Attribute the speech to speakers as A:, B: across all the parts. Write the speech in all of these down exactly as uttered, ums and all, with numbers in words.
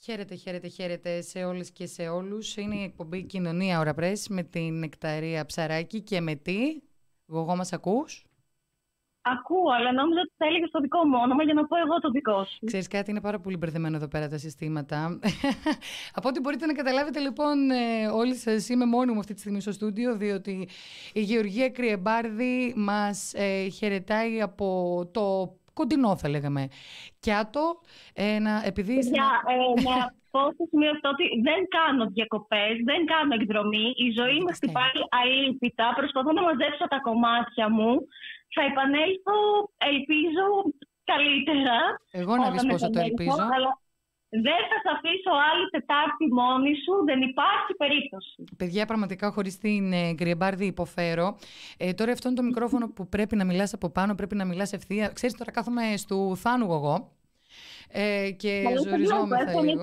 A: Χαίρετε, χαίρετε, χαίρετε σε όλες και σε όλους. Είναι η εκπομπή Κοινωνία Ώρα Press με την Νεκταρία Ψαράκη και με τι. Γογό, μας ακούς?
B: Ακούω, αλλά νόμιζα ότι θα έλεγες το δικό μου όνομα για να πω εγώ το δικό σου.
A: Ξέρεις κάτι, είναι πάρα πολύ μπερδεμένο εδώ πέρα τα συστήματα. Από ό,τι μπορείτε να καταλάβετε, λοιπόν, όλοι σας, είμαι μόνη μου αυτή τη στιγμή στο στούντιο, διότι η Γεωργία Κρυεμπάρδη μας ε, χαιρετάει από το κοντινό, θα λέγαμε, Κιάτο. Ε, να, επειδή
B: Για,
A: στην...
B: ε, να πω στο σημείο αυτό ότι δεν κάνω διακοπές, δεν κάνω εκδρομή. Η ζωή με χτυπάει αλήπητα. Προσπαθώ να μαζέψω τα κομμάτια μου. Θα επανέλθω, ελπίζω, καλύτερα.
A: Εγώ να δεις πόσο το ελπίζω.
B: Αλλά δεν θα σε αφήσω άλλη Τετάρτη μόνη σου. Δεν υπάρχει περίπτωση.
A: Παιδιά, πραγματικά χωρίς την ε, Κρυεμπάρδη υποφέρω. Ε, τώρα αυτό είναι το μικρόφωνο που πρέπει να μιλάς από πάνω, πρέπει να μιλάς ευθεία. Ξέρεις, τώρα κάθομαι στου Θάνου εγώ ε, και ζοριζόμεθα λίγο.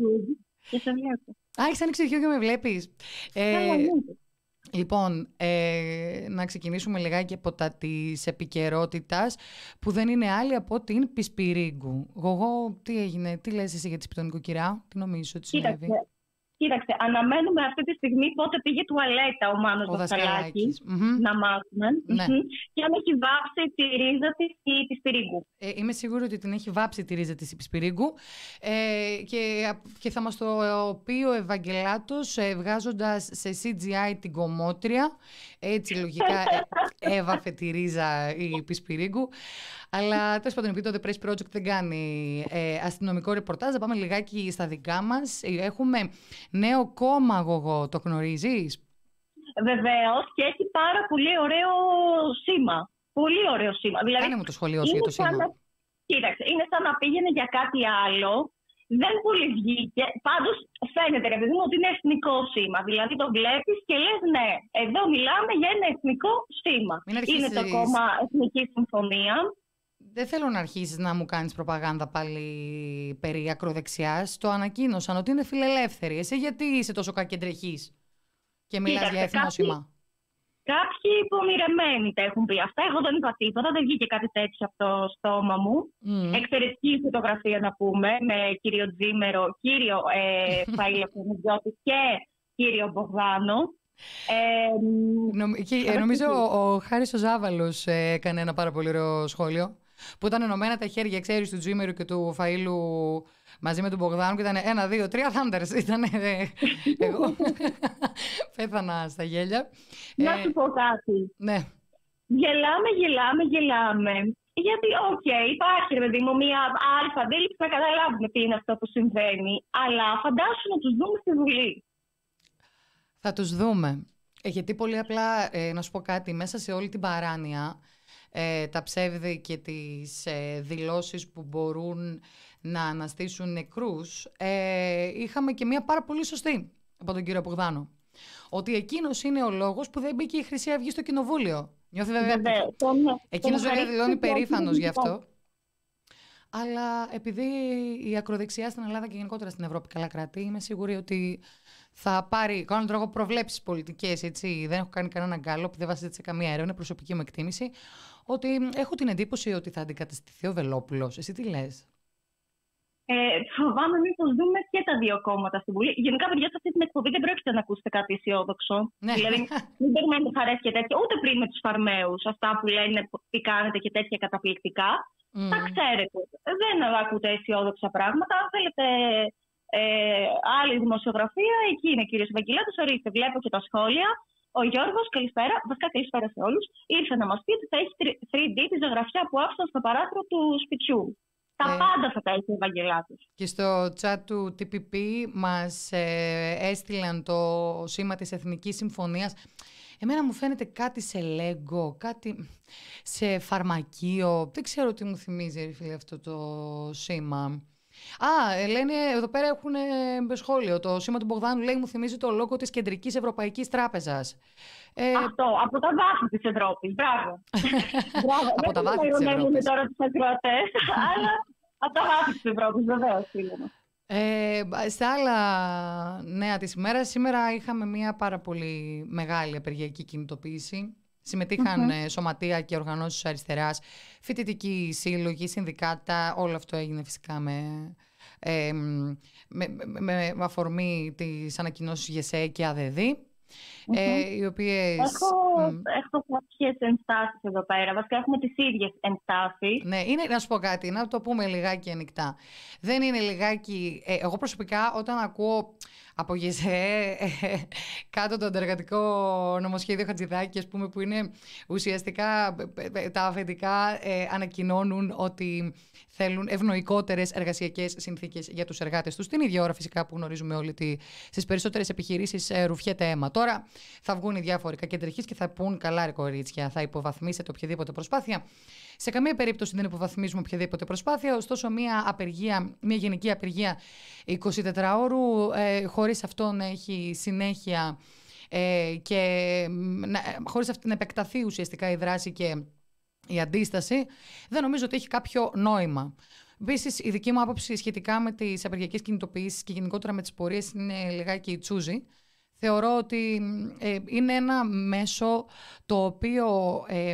A: Α, έχεις ανοίξει και με βλέπεις. Ε, Λοιπόν, ε, να ξεκινήσουμε λιγάκι από τα της επικαιρότητας που δεν είναι άλλη από την Πισπυρίγκου. Γογό, τι έγινε, τι λες εσύ για τη σπιτονικοκυρά, τι νομίζεις ότι συνέβη?
B: Κοίταξε, αναμένουμε αυτή τη στιγμή πότε πήγε τουαλέτα ο Μάνος ο Δασκαλάκης, mm-hmm. να μάθουμε,
A: ναι.
B: mm-hmm. και αν έχει βάψει τη ρίζα της η Πισπυρίγκου.
A: Ε, είμαι σίγουρη ότι την έχει βάψει τη ρίζα της η Πισπυρίγκου ε, και, και θα μας το πει ο Ευαγγελάτος ε, βγάζοντας σε σι τζι άι την κομμότρια, έτσι λογικά ε, έβαφε τη ρίζα η Πισπυρίγκου. Αλλά τέλος πάντων, επειδή το The Press Project δεν κάνει ε, αστυνομικό ρεπορτάζ, θα πάμε λιγάκι στα δικά μας. Έχουμε νέο κόμμα, Γογό, το γνωρίζεις?
B: Βεβαίως, και έχει πάρα πολύ ωραίο σήμα. Πολύ ωραίο σήμα. Δηλαδή,
A: κάνε μου το σχολείο σου για το σήμα.
B: Να... Κοίταξε, είναι σαν να πήγαινε για κάτι άλλο. Δεν πολύ βγήκε. Πάντως φαίνεται, ρε παιδί μου, ότι είναι εθνικό σήμα. Δηλαδή το βλέπεις και λες ναι, εδώ μιλάμε για ένα εθνικό σήμα. Είναι το κόμμα Εθνική Συμφωνία.
A: Δεν θέλω να αρχίσεις να μου κάνεις προπαγάνδα πάλι περί ακροδεξιάς. Το ανακοίνωσαν ότι είναι φιλελεύθεροι. Εσύ γιατί είσαι τόσο κακεντρεχής και μιλάς Κοίταξε, για εθνόσημα?
B: Κάποιοι, κάποιοι υπομοιρεμένοι τα έχουν πει αυτά. Εγώ δεν είπα τίποτα, δεν βγήκε κάτι τέτοιο από το στόμα μου. Mm. Εξαιρετική φωτογραφία να πούμε, με κύριο Τζίμερο, κύριο ε, Φαΐλα Κονιδιώτη και κύριο Μπογδάνο. Ε,
A: Νομ, και, ε, νομίζω ο, ο Χάρης ο Ζάβαλος ε, έκανε ένα πάρα πολύ ωραίο σχόλιο, που ήταν ενωμένα τα χέρια, ξέρεις, του Τζίμερου και του Φαΐλου μαζί με τον Μπογδάνου και ήταν ένα, δύο, τρία Thunders. Ήταν ε, εγώ πέθανα στα γέλια.
B: Να
A: ε,
B: σου πω κάτι.
A: Ναι.
B: Γελάμε, γελάμε, γελάμε. Γιατί, οκ, okay, υπάρχει, ρε παιδί μου, μία αλφα αντίληψη να καταλάβουμε τι είναι αυτό που συμβαίνει. Αλλά φαντάσου να τους δούμε στη Βουλή.
A: Θα τους δούμε. Ε, γιατί πολύ απλά, ε, να σου πω κάτι, μέσα σε όλη την παράνοια, ε, τα ψεύδη και τις ε, δηλώσεις που μπορούν να αναστήσουν νεκρούς, ε, είχαμε και μία πάρα πολύ σωστή από τον κύριο Μπογδάνο. Ότι εκείνος είναι ο λόγος που δεν μπήκε η Χρυσή Αυγή στο κοινοβούλιο. Νιώθει βέβαια. βέβαια εκείνος βέβαια δηλώνει περήφανος γι' αυτό. Αλλά επειδή η ακροδεξιά στην Ελλάδα και γενικότερα στην Ευρώπη καλά κρατεί, είμαι σίγουρη ότι θα πάρει, κάνω τρόπο προβλέψεις πολιτικές, έτσι, δεν έχω κάνει κανένα γκάλωπ, δεν βασίζεται σε καμία έρευνα, προσωπική μου εκτίμηση, ότι έχω την εντύπωση ότι θα αντικαταστηθεί ο Βελόπουλος. Εσύ τι λες?
B: Ε, φοβάμαι μήπως δούμε και τα δύο κόμματα στην Βουλή. Γενικά, παιδιά, σε αυτή την εκπομπή δεν πρόκειται να ακούσετε κάτι αισιόδοξο.
A: Ναι.
B: Δηλαδή, μην περιμένετε χαρές και τέτοια, ούτε πριν με τους φαρμαίους, αυτά που λένε τι κάνετε και τέτοια καταπληκτικά. Mm. Τα ξέρετε. Δεν ακούτε αισιόδοξα πράγματα. Αν θέλετε ε, άλλη δημοσιογραφία, εκεί είναι ο κύριος Ευαγγελάτος. Ορίστε, βλέπω και τα σχόλια. Ο Γιώργος, καλησπέρα. Βασικά, καλησπέρα σε όλους. Ήρθε να μας πει ότι θα έχει θρι ντι τη ζωγραφιά που άφησαν στο παράθυρο του σπιτιού. Τα ε, πάντα θα τα έχει ο Ευαγγελάτος. Και
A: στο chat του τι πι πι μας ε, έστειλαν το σήμα της Εθνικής Συμφωνίας. Εμένα μου φαίνεται κάτι σε λέγκο, κάτι σε φαρμακείο. Δεν ξέρω τι μου θυμίζει, φίλε, αυτό το σήμα. Α, λένε εδώ πέρα έχουν σχόλιο. Το σήμα του Μπογδάνου, λέει, μου θυμίζει το λόγο της Κεντρικής Ευρωπαϊκής Τράπεζας.
B: Ε... Αυτό, από τα βάθη της Ευρώπης. Μπράβο. Μπράβο.
A: Από τα βάθη της Ευρώπης.
B: Τώρα τους ακροατές, αλλά από τα βάθη της Ευρώπης, βεβαίως, φίλε μου.
A: Ε, στα άλλα νέα της ημέρας, σήμερα είχαμε μια πάρα πολύ μεγάλη απεργιακή κινητοποίηση Συμμετείχαν mm-hmm. σωματεία και οργανώσεις αριστεράς, φοιτητικοί σύλλογοι, συνδικάτα. Όλο αυτό έγινε φυσικά με, ε, με, με, με αφορμή τις ανακοινώσεις ΓΕΣΕ και ΑΔΕΔ. Mm-hmm. Ε, οι οποίες...
B: Έχω, mm. έχω κάποιες ενστάσεις εδώ πέρα. Βασικά έχουμε τις ίδιες ενστάσεις.
A: Ναι, είναι, να σου πω κάτι, να το πούμε λιγάκι ανοιχτά. Δεν είναι λιγάκι... Ε, εγώ προσωπικά όταν ακούω από ΓΕΣΕ ε, κάτω το αντεργατικό νομοσχέδιο Χατζηδάκη, ας πούμε, που είναι ουσιαστικά τα αφεντικά ε, ανακοινώνουν ότι θέλουν ευνοϊκότερες εργασιακές συνθήκες για τους εργάτες τους. Την ίδια ώρα φυσικά που γνωρίζουμε όλοι ότι στις περισσότερες επιχειρήσεις ε, ρουφιέται αίμα. Τώρα θα βγουν οι διάφοροι κακεντρεχείς και θα πούν καλά ρε κορίτσια, θα υποβαθμίσετε οποιαδήποτε προσπάθεια. Σε καμία περίπτωση δεν υποβαθμίζουμε οποιαδήποτε προσπάθεια, ωστόσο μια απεργία, μια γενική απεργία εικοσιτετράωρου ε, χωρίς αυτό να έχει συνέχεια ε, και να, χωρίς αυτή να επεκταθεί ουσιαστικά η δράση και η αντίσταση, δεν νομίζω ότι έχει κάποιο νόημα. Επίσης, η δική μου άποψη σχετικά με τις απεργιακές κινητοποιήσεις και γενικότερα με τις πορείες είναι λιγάκι τσούζι. Θεωρώ ότι ε, είναι ένα μέσο το οποίο ε,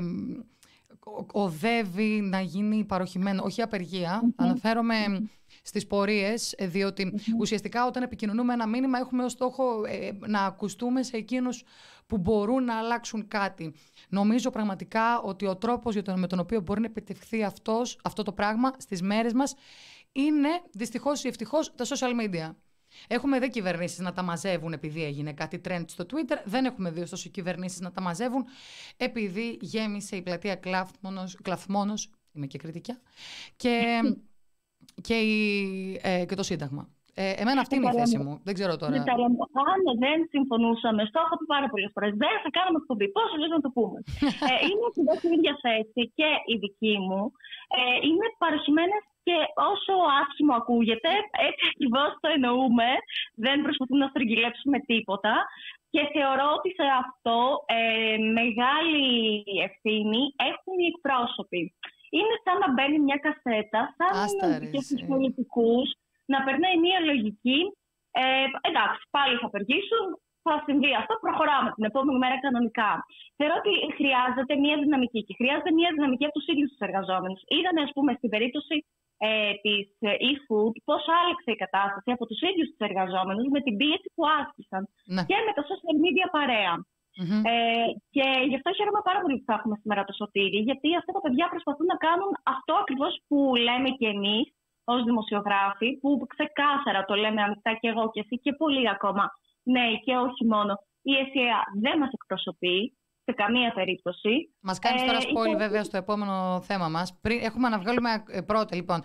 A: οδεύει να γίνει παροχημένο, όχι απεργία. Mm-hmm. Αναφέρομαι στις πορείες, διότι mm-hmm. ουσιαστικά όταν επικοινωνούμε ένα μήνυμα έχουμε ως στόχο ε, να ακουστούμε σε εκείνους που μπορούν να αλλάξουν κάτι. Νομίζω πραγματικά ότι ο τρόπος για τον, με τον οποίο μπορεί να επιτευχθεί αυτός, αυτό το πράγμα στις μέρες μας είναι δυστυχώς ή ευτυχώς τα social media. Έχουμε δει κυβερνήσεις να τα μαζεύουν επειδή έγινε κάτι trend στο Twitter. Δεν έχουμε δει ωστόσο κυβερνήσεις να τα μαζεύουν επειδή γέμισε η πλατεία Κλαθμόνος, Κλαθμόνος, είμαι και κριτικιά, και, και, η, ε, και το Σύνταγμα. Ε, εμένα αυτή είναι η θέση μου. Δεν ξέρω τώρα.
B: Αν δεν συμφωνούσαμε, στο έχω πει πάρα πολλές φορές, δεν θα κάναμε εκπομπή. Πόσο λες να το πούμε. ε, είναι ακριβώς η ίδια θέση και η δική μου. Ε, είναι παροχημένες και όσο άσχημο ακούγεται, έτσι ακριβώς το εννοούμε. Δεν προσπαθούμε να στρογγυλέψουμε τίποτα. Και θεωρώ ότι σε αυτό ε, μεγάλη ευθύνη έχουν οι εκπρόσωποι. Είναι σαν να μπαίνει μια κασέτα, σαν να και στους πολιτικούς. Να περνάει μια λογική, ε, εντάξει, πάλι θα απεργήσουν, θα συμβεί αυτό, προχωράμε την επόμενη μέρα κανονικά. Θεωρώ ότι χρειάζεται μια δυναμική και χρειάζεται μια δυναμική από τους ίδιους τους εργαζόμενους. Είδαμε, ας πούμε, στην περίπτωση ε, της e-food πώς άλλαξε η κατάσταση από τους ίδιους τους εργαζόμενους με την πίεση που άσκησαν ναι. και με τα social media παρέα. Mm-hmm. Ε, και γι' αυτό χαίρομαι πάρα πολύ που θα έχουμε σήμερα το Σωτήρι, γιατί αυτά τα παιδιά προσπαθούν να κάνουν αυτό ακριβώς που λέμε και εμείς ως δημοσιογράφοι, που ξεκάθαρα το λέμε ανοιχτά και εγώ και εσύ και πολλοί ακόμα νέοι και όχι μόνο. Η ΕΣΥΑ δεν μας εκπροσωπεί σε καμία περίπτωση. Μας
A: κάνεις τώρα spoil ε, βέβαια στο επόμενο θέμα μας. Πριν, έχουμε να βγάλουμε ε, πρώτα λοιπόν.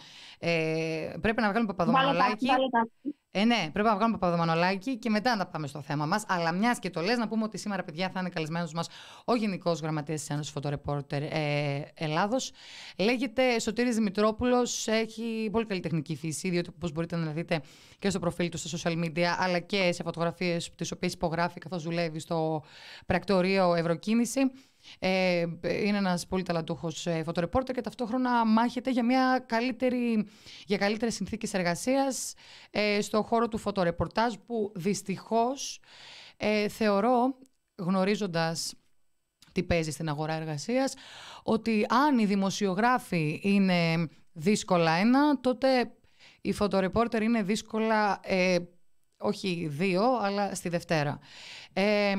A: Ε, πρέπει να βγάλουμε Παπαδομανολάκη. Ε, ναι, πρέπει να βγάλουμε Παπαδομανολάκη και μετά να πάμε στο θέμα μας. Αλλά μιας και το λες, να πούμε ότι σήμερα, παιδιά, θα είναι καλεσμένος μας ο Γενικός Γραμματέας της Ένωσης Φωτορεπόρτερ ε, Ελλάδος. Λέγεται Σωτήρης Δημητρόπουλος. Έχει πολύ καλλιτεχνική φύση, διότι όπως μπορείτε να δείτε και στο προφίλ του στα social media, αλλά και σε φωτογραφίες τις οποίες υπογράφει καθώς δουλεύει στο πρακτορείο Ευρωκίνηση. Ε, είναι ένας πολύ ταλαντούχος ε, φωτορεπόρτερ και ταυτόχρονα μάχεται για, μια καλύτερη, για καλύτερες συνθήκες εργασίας ε, στον χώρο του φωτορεπορτάζ, που δυστυχώς ε, θεωρώ, γνωρίζοντας τι παίζει στην αγορά εργασίας, ότι αν οι δημοσιογράφοι είναι δύσκολα ένα, τότε οι φωτορεπόρτερ είναι δύσκολα ε, όχι δύο, αλλά στη Δευτέρα. Ε,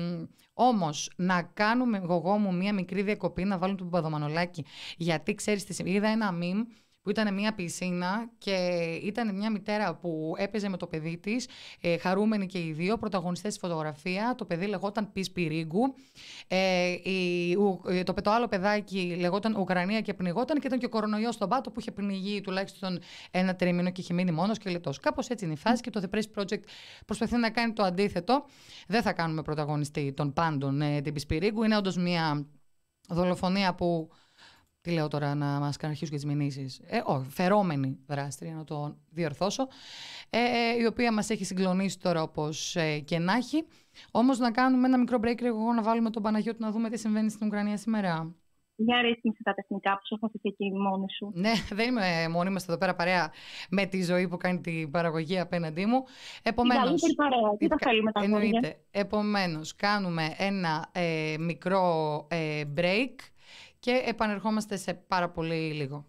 A: Όμως, να κάνουμε εγώ μου μία μικρή διακοπή, να βάλουν τον Παπαδομανολάκη, γιατί ξέρεις τι σημαίνει. Είδα ένα meme που ήταν μια πισίνα και ήταν μια μητέρα που έπαιζε με το παιδί της, ε, χαρούμενοι και οι δύο, πρωταγωνιστές στη φωτογραφία. Το παιδί λεγόταν Πισπυρίγκου, ε, η, ο, το, το άλλο παιδάκι λεγόταν Ουκρανία και πνιγόταν, και ήταν και ο κορονοϊός στον πάτο που είχε πνιγεί τουλάχιστον ένα τρίμηνο και είχε μείνει μόνος και λεπτός. Κάπως έτσι είναι η φάση, και το The Press Project προσπαθεί να κάνει το αντίθετο. Δεν θα κάνουμε πρωταγωνιστή των πάντων ε, την Πισπυρίγκου. Είναι όντως μια δολοφονία που... Τι λέω τώρα, να μας αρχίσουν και τις μηνύσεις. Ε, όχι, φερόμενη δράστρια, να το διορθώσω. Ε, η οποία μας έχει συγκλονίσει τώρα όπως ε, και να έχει. Όμως να κάνουμε ένα μικρό break, εγώ να βάλουμε τον Παναγιώτη να δούμε τι συμβαίνει στην Ουκρανία σήμερα.
B: Για ρύθμισε τα τεχνικά που σου έχω αφήσει εκεί μόνη σου.
A: Ναι, δεν είμαι μόνη, είμαστε εδώ πέρα παρέα με τη Ζωή που κάνει την παραγωγή απέναντί μου. Επομένως,
B: η καλύτερη παρέα, τι τα θέλουμε τα
A: εννοείται. Επομένως, κάνουμε ένα ε, μικρό ε, break και επανερχόμαστε σε πάρα πολύ λίγο.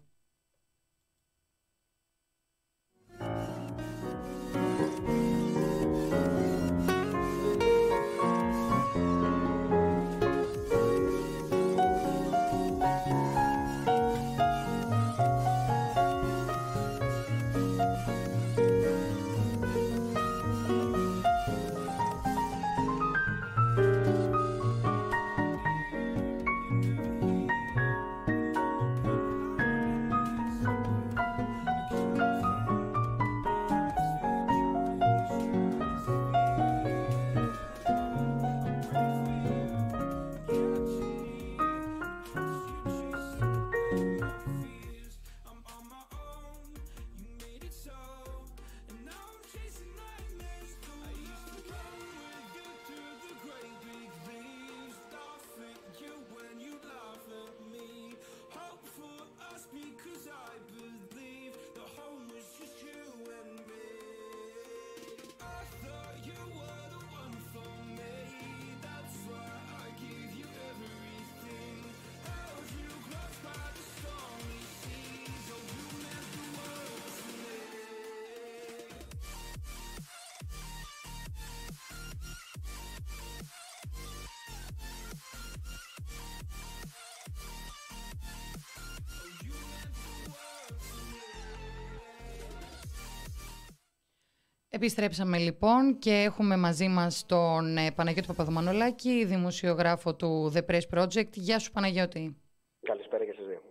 A: Επιστρέψαμε λοιπόν και έχουμε μαζί μας τον ε, Παναγιώτη Παπαδομανολάκη, δημοσιογράφο του The Press Project. Γεια σου Παναγιώτη.
C: Καλησπέρα και στις δύο.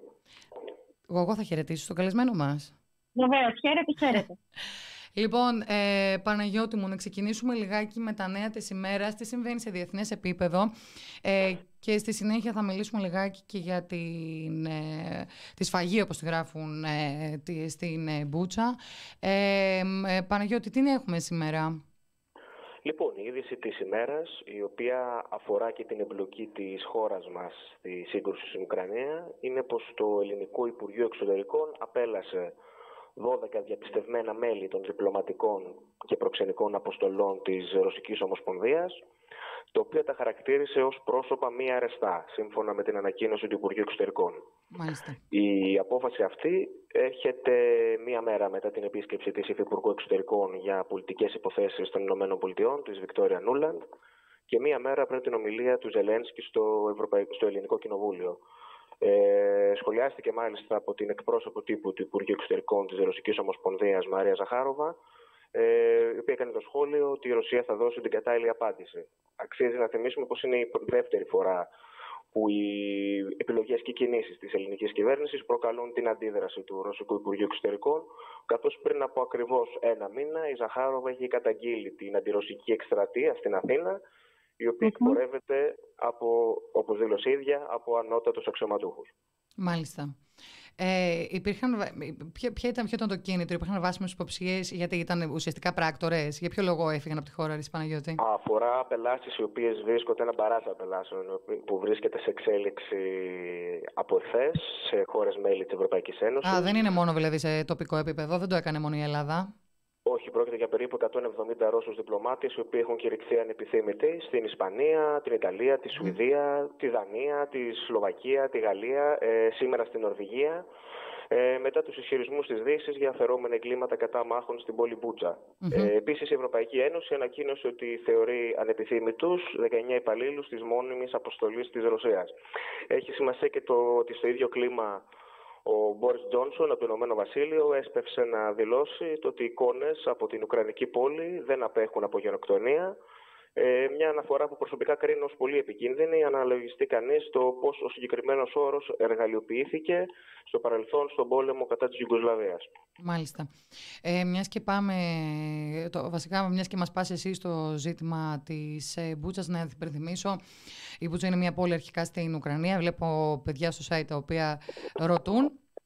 A: Εγώ, εγώ θα χαιρετήσω τον καλεσμένο μας.
B: Βεβαίως, χαίρετε, χαίρετε.
A: Λοιπόν, ε, Παναγιώτη μου, να ξεκινήσουμε λιγάκι με τα νέα της ημέρας. Τι συμβαίνει σε διεθνές επίπεδο ε, και στη συνέχεια θα μιλήσουμε λιγάκι και για την, ε, τη σφαγή, όπως τη γράφουν ε, τη, στην ε, Μπούτσα. Ε, ε, Παναγιώτη, τι έχουμε σήμερα?
C: Λοιπόν, η είδηση της ημέρας, η οποία αφορά και την εμπλοκή της χώρας μας στη σύγκρουση στην Ουκρανία, είναι πως το Ελληνικό Υπουργείο Εξωτερικών απέλασε δώδεκα διαπιστευμένα μέλη των διπλωματικών και προξενικών αποστολών της Ρωσικής Ομοσπονδίας, το οποίο τα χαρακτήρισε ως πρόσωπα μη αρεστά, σύμφωνα με την ανακοίνωση του Υπουργείου Εξωτερικών.
A: Μάλιστα.
C: Η απόφαση αυτή έρχεται μία μέρα μετά την επίσκεψη της Υφυπουργού Εξωτερικών για πολιτικές υποθέσεις των Ηνωμένων Πολιτειών, της Βικτόρια Νούλαντ, και μία μέρα πριν την ομιλία του Ζελένσκι στο, Ευρωπαϊκό, στο Ελληνικό Κοινοβούλιο. Ε, σχολιάστηκε μάλιστα από την εκπρόσωπο τύπου του Υπουργείου Εξωτερικών της Ρωσικής Ομοσπονδίας, Μαρία Ζαχάροβα, ε, η οποία έκανε το σχόλιο ότι η Ρωσία θα δώσει την κατάλληλη απάντηση. Αξίζει να θυμίσουμε πως είναι η δεύτερη φορά που οι επιλογές και οι κινήσεις της ελληνικής κυβέρνησης προκαλούν την αντίδραση του Ρωσικού Υπουργείου Εξωτερικών, καθώς πριν από ακριβώς ένα μήνα η Ζαχάροβα έχει καταγγείλει την αντιρωσική εκστρατεία στην Αθήνα, η οποία εκπορεύεται από, όπως δήλωσε η ίδια, από ανώτατους αξιωματούχους.
A: Μάλιστα. Ε, υπήρχαν, ποια, ποια ήταν, ποιο ήταν το κίνητρο? Υπήρχαν βάσιμες υποψίες γιατί ήταν ουσιαστικά πράκτορες? Για ποιο λόγο έφυγαν από τη χώρα, Ρης Παναγιώτη?
C: Αφορά απελάσεις οι οποίες βρίσκονται, ένα μπαράζ απελάσεων που βρίσκεται σε εξέλιξη από εχθές σε χώρες μέλη της Ευρωπαϊκής Ένωσης.
A: Α, δεν είναι μόνο δηλαδή σε τοπικό επίπεδο, δεν το έκανε μόνο η Ελλάδα.
C: Όχι, πρόκειται για περίπου εκατόν εβδομήντα Ρώσους διπλωμάτες, οι οποίοι έχουν κηρυχθεί ανεπιθύμητοι στην Ισπανία, την Ιταλία, τη Σουηδία, τη Δανία, τη Σλοβακία, τη Γαλλία, ε, σήμερα στην Νορβηγία, ε, μετά τους ισχυρισμούς της Δύσης για αφαιρόμενα εγκλήματα κατά μάχων στην πόλη Μπούτσα. Mm-hmm. Ε, επίσης, η Ευρωπαϊκή Ένωση ανακοίνωσε ότι θεωρεί ανεπιθύμητους δεκαεννέα υπαλλήλους της μόνιμης αποστολής της Ρωσίας. Έχει σημασία και το ότι στο ίδιο κλίμα ο Μπόρις Τζόνσον από το Ηνωμένο Βασίλειο έσπευσε να δηλώσει το ότι οι εικόνες από την Ουκρανική πόλη δεν απέχουν από γενοκτονία. Ε, μια αναφορά που προσωπικά κρίνω ως πολύ επικίνδυνη, αναλογιστεί κανείς το πώς ο συγκεκριμένος όρος εργαλειοποιήθηκε στο παρελθόν στον πόλεμο κατά της Ιουγκοσλαβίας.
A: Μάλιστα. Ε, μιας και πάμε, το, βασικά μιας και μας πας εσύ στο ζήτημα της ε, Μπούτσας, να υπενθυμίσω, η Μπούτσα είναι μια πόλη αρχικά στην Ουκρανία. Βλέπω παιδιά στο site τα οποία ρωτούν.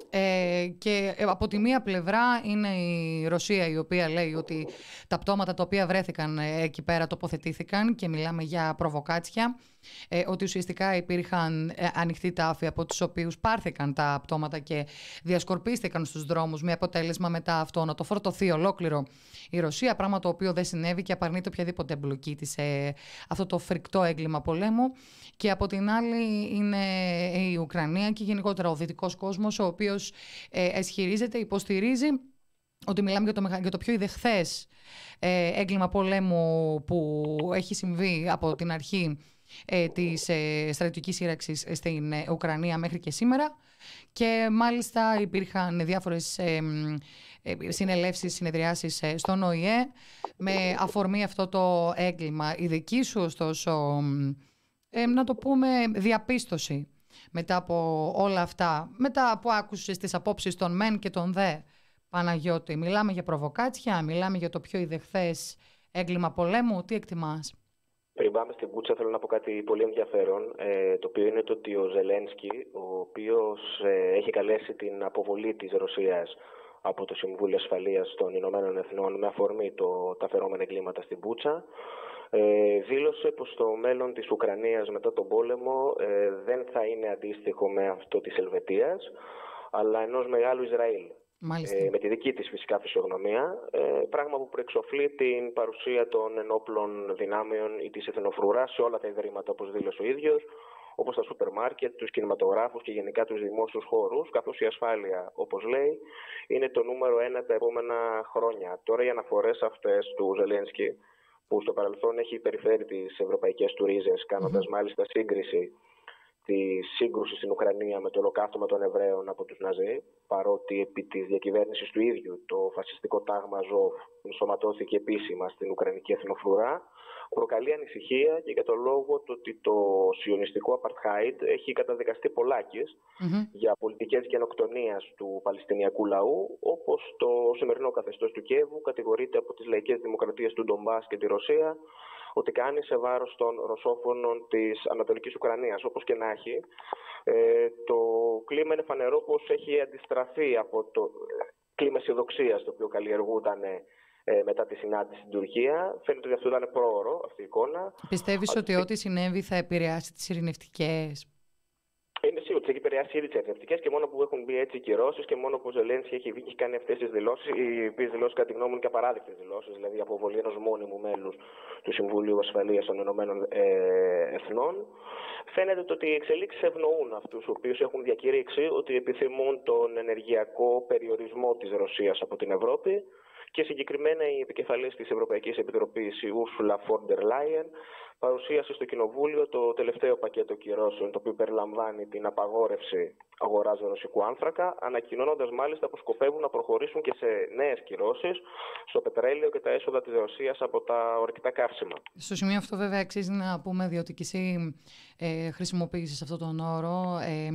A: Ε, και από τη μία πλευρά είναι η Ρωσία, η οποία λέει ότι τα πτώματα τα οποία βρέθηκαν εκεί πέρα τοποθετήθηκαν και μιλάμε για προβοκάτσια, ε, ότι ουσιαστικά υπήρχαν ε, ανοιχτοί τάφοι από τους οποίους πάρθηκαν τα πτώματα και διασκορπίστηκαν στους δρόμους, με αποτέλεσμα μετά αυτό να το φορτωθεί ολόκληρο η Ρωσία, πράγμα το οποίο δεν συνέβη και απαρνείται οποιαδήποτε εμπλοκή της σε αυτό το φρικτό έγκλημα πολέμου. Και από την άλλη είναι η Ουκρανία και γενικότερα ο δυτικός κόσμος, ο οποίος ε, ισχυρίζεται, υποστηρίζει ότι μιλάμε για το, για το πιο ιδεχθές ε, έγκλημα πολέμου που έχει συμβεί από την αρχή ε, της ε, στρατιωτικής σύραξης στην ε, Ουκρανία μέχρι και σήμερα. Και μάλιστα υπήρχαν διάφορες ε, ε, συνελεύσεις, συνεδριάσεις ε, στον Ο Η Ε με αφορμή αυτό το έγκλημα. Η δική σου, ωστόσο, ε, να το πούμε, διαπίστωση μετά από όλα αυτά, μετά από άκουσες τις απόψεις των μεν και των δε, Παναγιώτη, μιλάμε για προβοκάτσια, μιλάμε για το πιο ιδεχθές έγκλημα πολέμου, τι εκτιμάς?
C: Πριν πάμε στην Μπούτσα, θέλω να πω κάτι πολύ ενδιαφέρον, ε, το οποίο είναι το ότι ο Ζελένσκι, ο οποίος ε, έχει καλέσει την αποβολή της Ρωσίας από το Συμβούλιο Ασφαλείας των Ηνωμένων Εθνών με αφορμή το, τα φερόμενα εγκλήματα στην Μπούτσα, ε, δήλωσε πως το μέλλον της Ουκρανίας μετά τον πόλεμο ε, δεν θα είναι αντίστοιχο με αυτό της Ελβετίας, αλλά ενός μεγάλου Ισραήλ. Ε, με τη δική της φυσικά φυσιογνωμία, ε, πράγμα που προεξοφλεί την παρουσία των ενόπλων δυνάμεων ή της εθνοφρουράς σε όλα τα ιδρύματα, όπως δήλωσε ο ίδιος, όπως τα σούπερ μάρκετ, τους κινηματογράφους και γενικά τους δημόσιους χώρους, καθώς η ασφάλεια, όπως λέει, είναι το νούμερο ένα τα επόμενα χρόνια. Τώρα οι αναφορές αυτές του Ζελένσκι, που στο παρελθόν έχει υπερφέρει τις ευρωπαϊκές του ρίζες, κάνοντας mm-hmm. μάλιστα σύγκριση τη σύγκρουση στην Ουκρανία με το ολοκαύτωμα των Εβραίων από τους Ναζί, παρότι επί της διακυβέρνησης του ίδιου το φασιστικό τάγμα Αζόφ ενσωματώθηκε επίσημα στην Ουκρανική εθνοφρουρά, προκαλεί ανησυχία και για το λόγο το ότι το σιωνιστικό απαρτχάιντ έχει καταδικαστεί πολλάκις mm-hmm. για πολιτικές γενοκτονίας του Παλαιστινιακού λαού, όπως το σημερινό καθεστώς του Κιέβου κατηγορείται από τις λαϊκές δημοκρατίες του Ντομπάς και τη Ρωσία ότι κάνει σε βάρος των ρωσόφωνων της Ανατολικής Ουκρανίας. Όπως και να έχει, ε, το κλίμα είναι φανερό πως έχει αντιστραφεί από το κλίμα αισιοδοξίας το οποίο καλλιεργούταν ε, μετά τη συνάντηση στην Τουρκία. Φαίνεται ότι αυτό ήταν πρόωρο, αυτή η εικόνα.
A: Πιστεύεις ότι ό,τι συνέβη θα επηρεάσει τις ειρηνευτικές?
C: Είναι σίγουρο ότι έχει επηρεάσει ήδη τις ειρηνευτικές και μόνο που έχουν μπει έτσι οι κυρώσεις και μόνο που ο Ζελένσκι έχει βγει και κάνει αυτές τις δηλώσεις, οι οποίες δηλώσεις κατά τη γνώμη μου είναι και απαράδεκτες δηλώσεις, δηλαδή η αποβολή ενός μόνιμου μέλους του Συμβουλίου Ασφαλείας των Ηνωμένων ε, Εθνών. Φαίνεται ότι οι εξελίξεις ευνοούν αυτούς οι οποίους έχουν διακηρύξει ότι επιθυμούν τον ενεργειακό περιορισμό της Ρωσίας από την Ευρώπη. Και συγκεκριμένα η επικεφαλής της Ευρωπαϊκής Επιτροπής, η Ursula von der Leyen, παρουσίασε στο Κοινοβούλιο το τελευταίο πακέτο κυρώσεων, το οποίο περιλαμβάνει την απαγόρευση αγοράς ρωσικού άνθρακα, ανακοινώνοντας μάλιστα πως σκοπεύουν να προχωρήσουν και σε νέες κυρώσεις στο πετρέλαιο και τα έσοδα της Ρωσίας από τα ορυκτά καύσιμα. Στο
A: σημείο αυτό, βέβαια, αξίζει να πούμε, διότι και εσύ ε, χρησιμοποίησες αυτόν τον όρο, ε,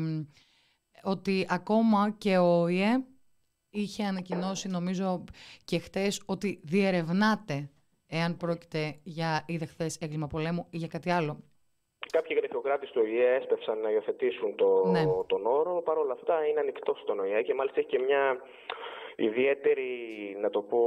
A: ότι ακόμα και ο Ο Η Ε είχε ανακοινώσει, νομίζω και χτες, ότι διερευνάται εάν πρόκειται για ιδεχθές έγκλημα πολέμου ή για κάτι άλλο.
C: Κάποιοι γραφειοκράτες του Ο Η Ε έσπευσαν να υιοθετήσουν το, ναι. τον όρο. Παρ' όλα αυτά είναι ανοιχτός στον Ο Η Ε και μάλιστα έχει και μια ιδιαίτερη, να το πω,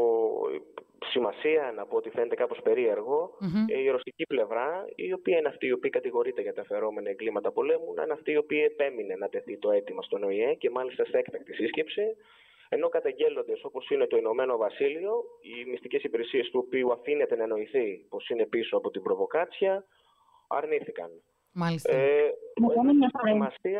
C: σημασία, να πω ότι φαίνεται κάπως περίεργο. Mm-hmm. Η ρωσική πλευρά, η οποία είναι αυτή η οποία κατηγορείται για τα αφαιρόμενα εγκλήματα πολέμου, να είναι αυτή η οποία επέμεινε να τεθεί το αίτημα στον Ο Η Ε και μάλιστα σε έκτακτη σύσκεψη. Ενώ καταγγέλλοντες όπως είναι το Ηνωμένο Βασίλειο, οι μυστικές υπηρεσίες του οποίου αφήνεται να εννοηθεί πως είναι πίσω από την προβοκάτσια, αρνήθηκαν.
A: Μάλιστα.
C: Ε,
B: Μου κάνει μια σημασία.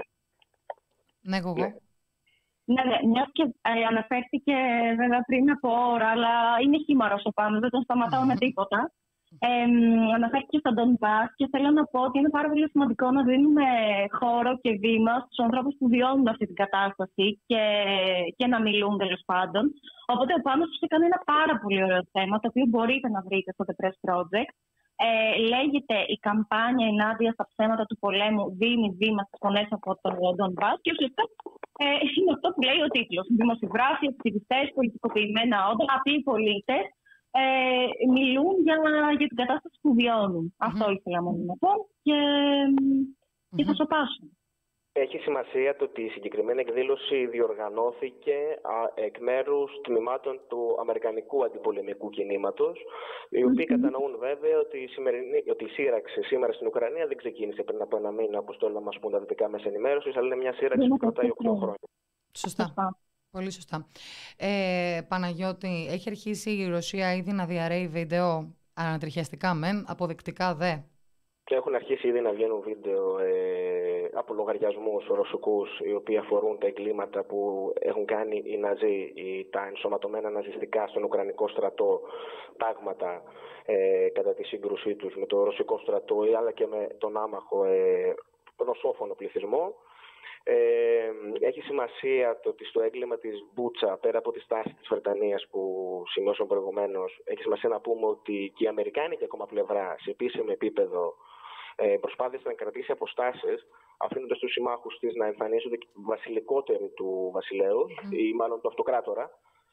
A: Ναι, εγώ.
B: Ναι, ναι, ναι, μιας και ε, αναφέρθηκε βέβαια πριν από ώρα, αλλά είναι χήμαρος ο πάνω, δεν τον σταματάω με τίποτα. Ε, αναφέρθηκε στον Ντονμπάς και θέλω να πω ότι είναι πάρα πολύ σημαντικό να δίνουμε χώρο και βήμα στους ανθρώπους που βιώνουν αυτή την κατάσταση και, και να μιλούν, τέλος πάντων. Οπότε ο Πάνος τους έκανε ένα πάρα πολύ ωραίο θέμα, το οποίο μπορείτε να βρείτε στο The Press Project. Ε, λέγεται η καμπάνια ενάντια στα ψέματα του πολέμου δίνει βήμα στις φωνές από τον Ντονμπάς και ουσιαστικά ε, είναι αυτό που λέει ο τίτλος. Δημοσιογράφοι, ακτιβιστές, πολιτικοποιημένα όντα, αυτοί οι πολίτες Ε, μιλούν για, για την κατάσταση που βιώνουν. Mm-hmm. Αυτό ήθελα μόνο να πω και, mm-hmm. και θα σοπάσουν.
C: Έχει σημασία το ότι η συγκεκριμένη εκδήλωση διοργανώθηκε εκ μέρους τμήματων του Αμερικανικού αντιπολεμικού κινήματος, οι οποίοι mm-hmm. κατανοούν βέβαια ότι η, σημερινή, ότι η σύραξη σήμερα στην Ουκρανία δεν ξεκίνησε πριν από ένα μήνα, όπως το να μας πούν τα δυτικά μέσα ενημέρωσης, αλλά είναι μια σύραξη που κρατάει οκτώ χρόνια.
A: Σωστά. Σωστά. Πολύ σωστά. Ε, Παναγιώτη, έχει αρχίσει η Ρωσία ήδη να διαρρέει βίντεο ανατριχιαστικά μεν, αποδεικτικά δε?
C: Έχουν αρχίσει ήδη να βγαίνουν βίντεο ε, από λογαριασμούς ρωσικούς, οι οποίοι αφορούν τα εγκλήματα που έχουν κάνει οι Ναζί, οι, τα ενσωματωμένα ναζιστικά στον Ουκρανικό στρατό τάγματα ε, κατά τη σύγκρουσή τους με το ρωσικό στρατό, αλλά και με τον άμαχο ε, ρωσόφωνο πληθυσμό. Ε, έχει σημασία το ότι στο έγκλημα της Μπούτσα, πέρα από τη στάση της Βρετανίας που σημειώσαμε προηγουμένως, έχει σημασία να πούμε ότι και η αμερικάνικη ακόμα πλευρά σε επίσημο επίπεδο ε, προσπάθησε να κρατήσει αποστάσεις, αφήνοντας τους συμμάχους της να εμφανίζονται βασιλικότεροι του βασιλέους mm. ή μάλλον του αυτοκράτορα.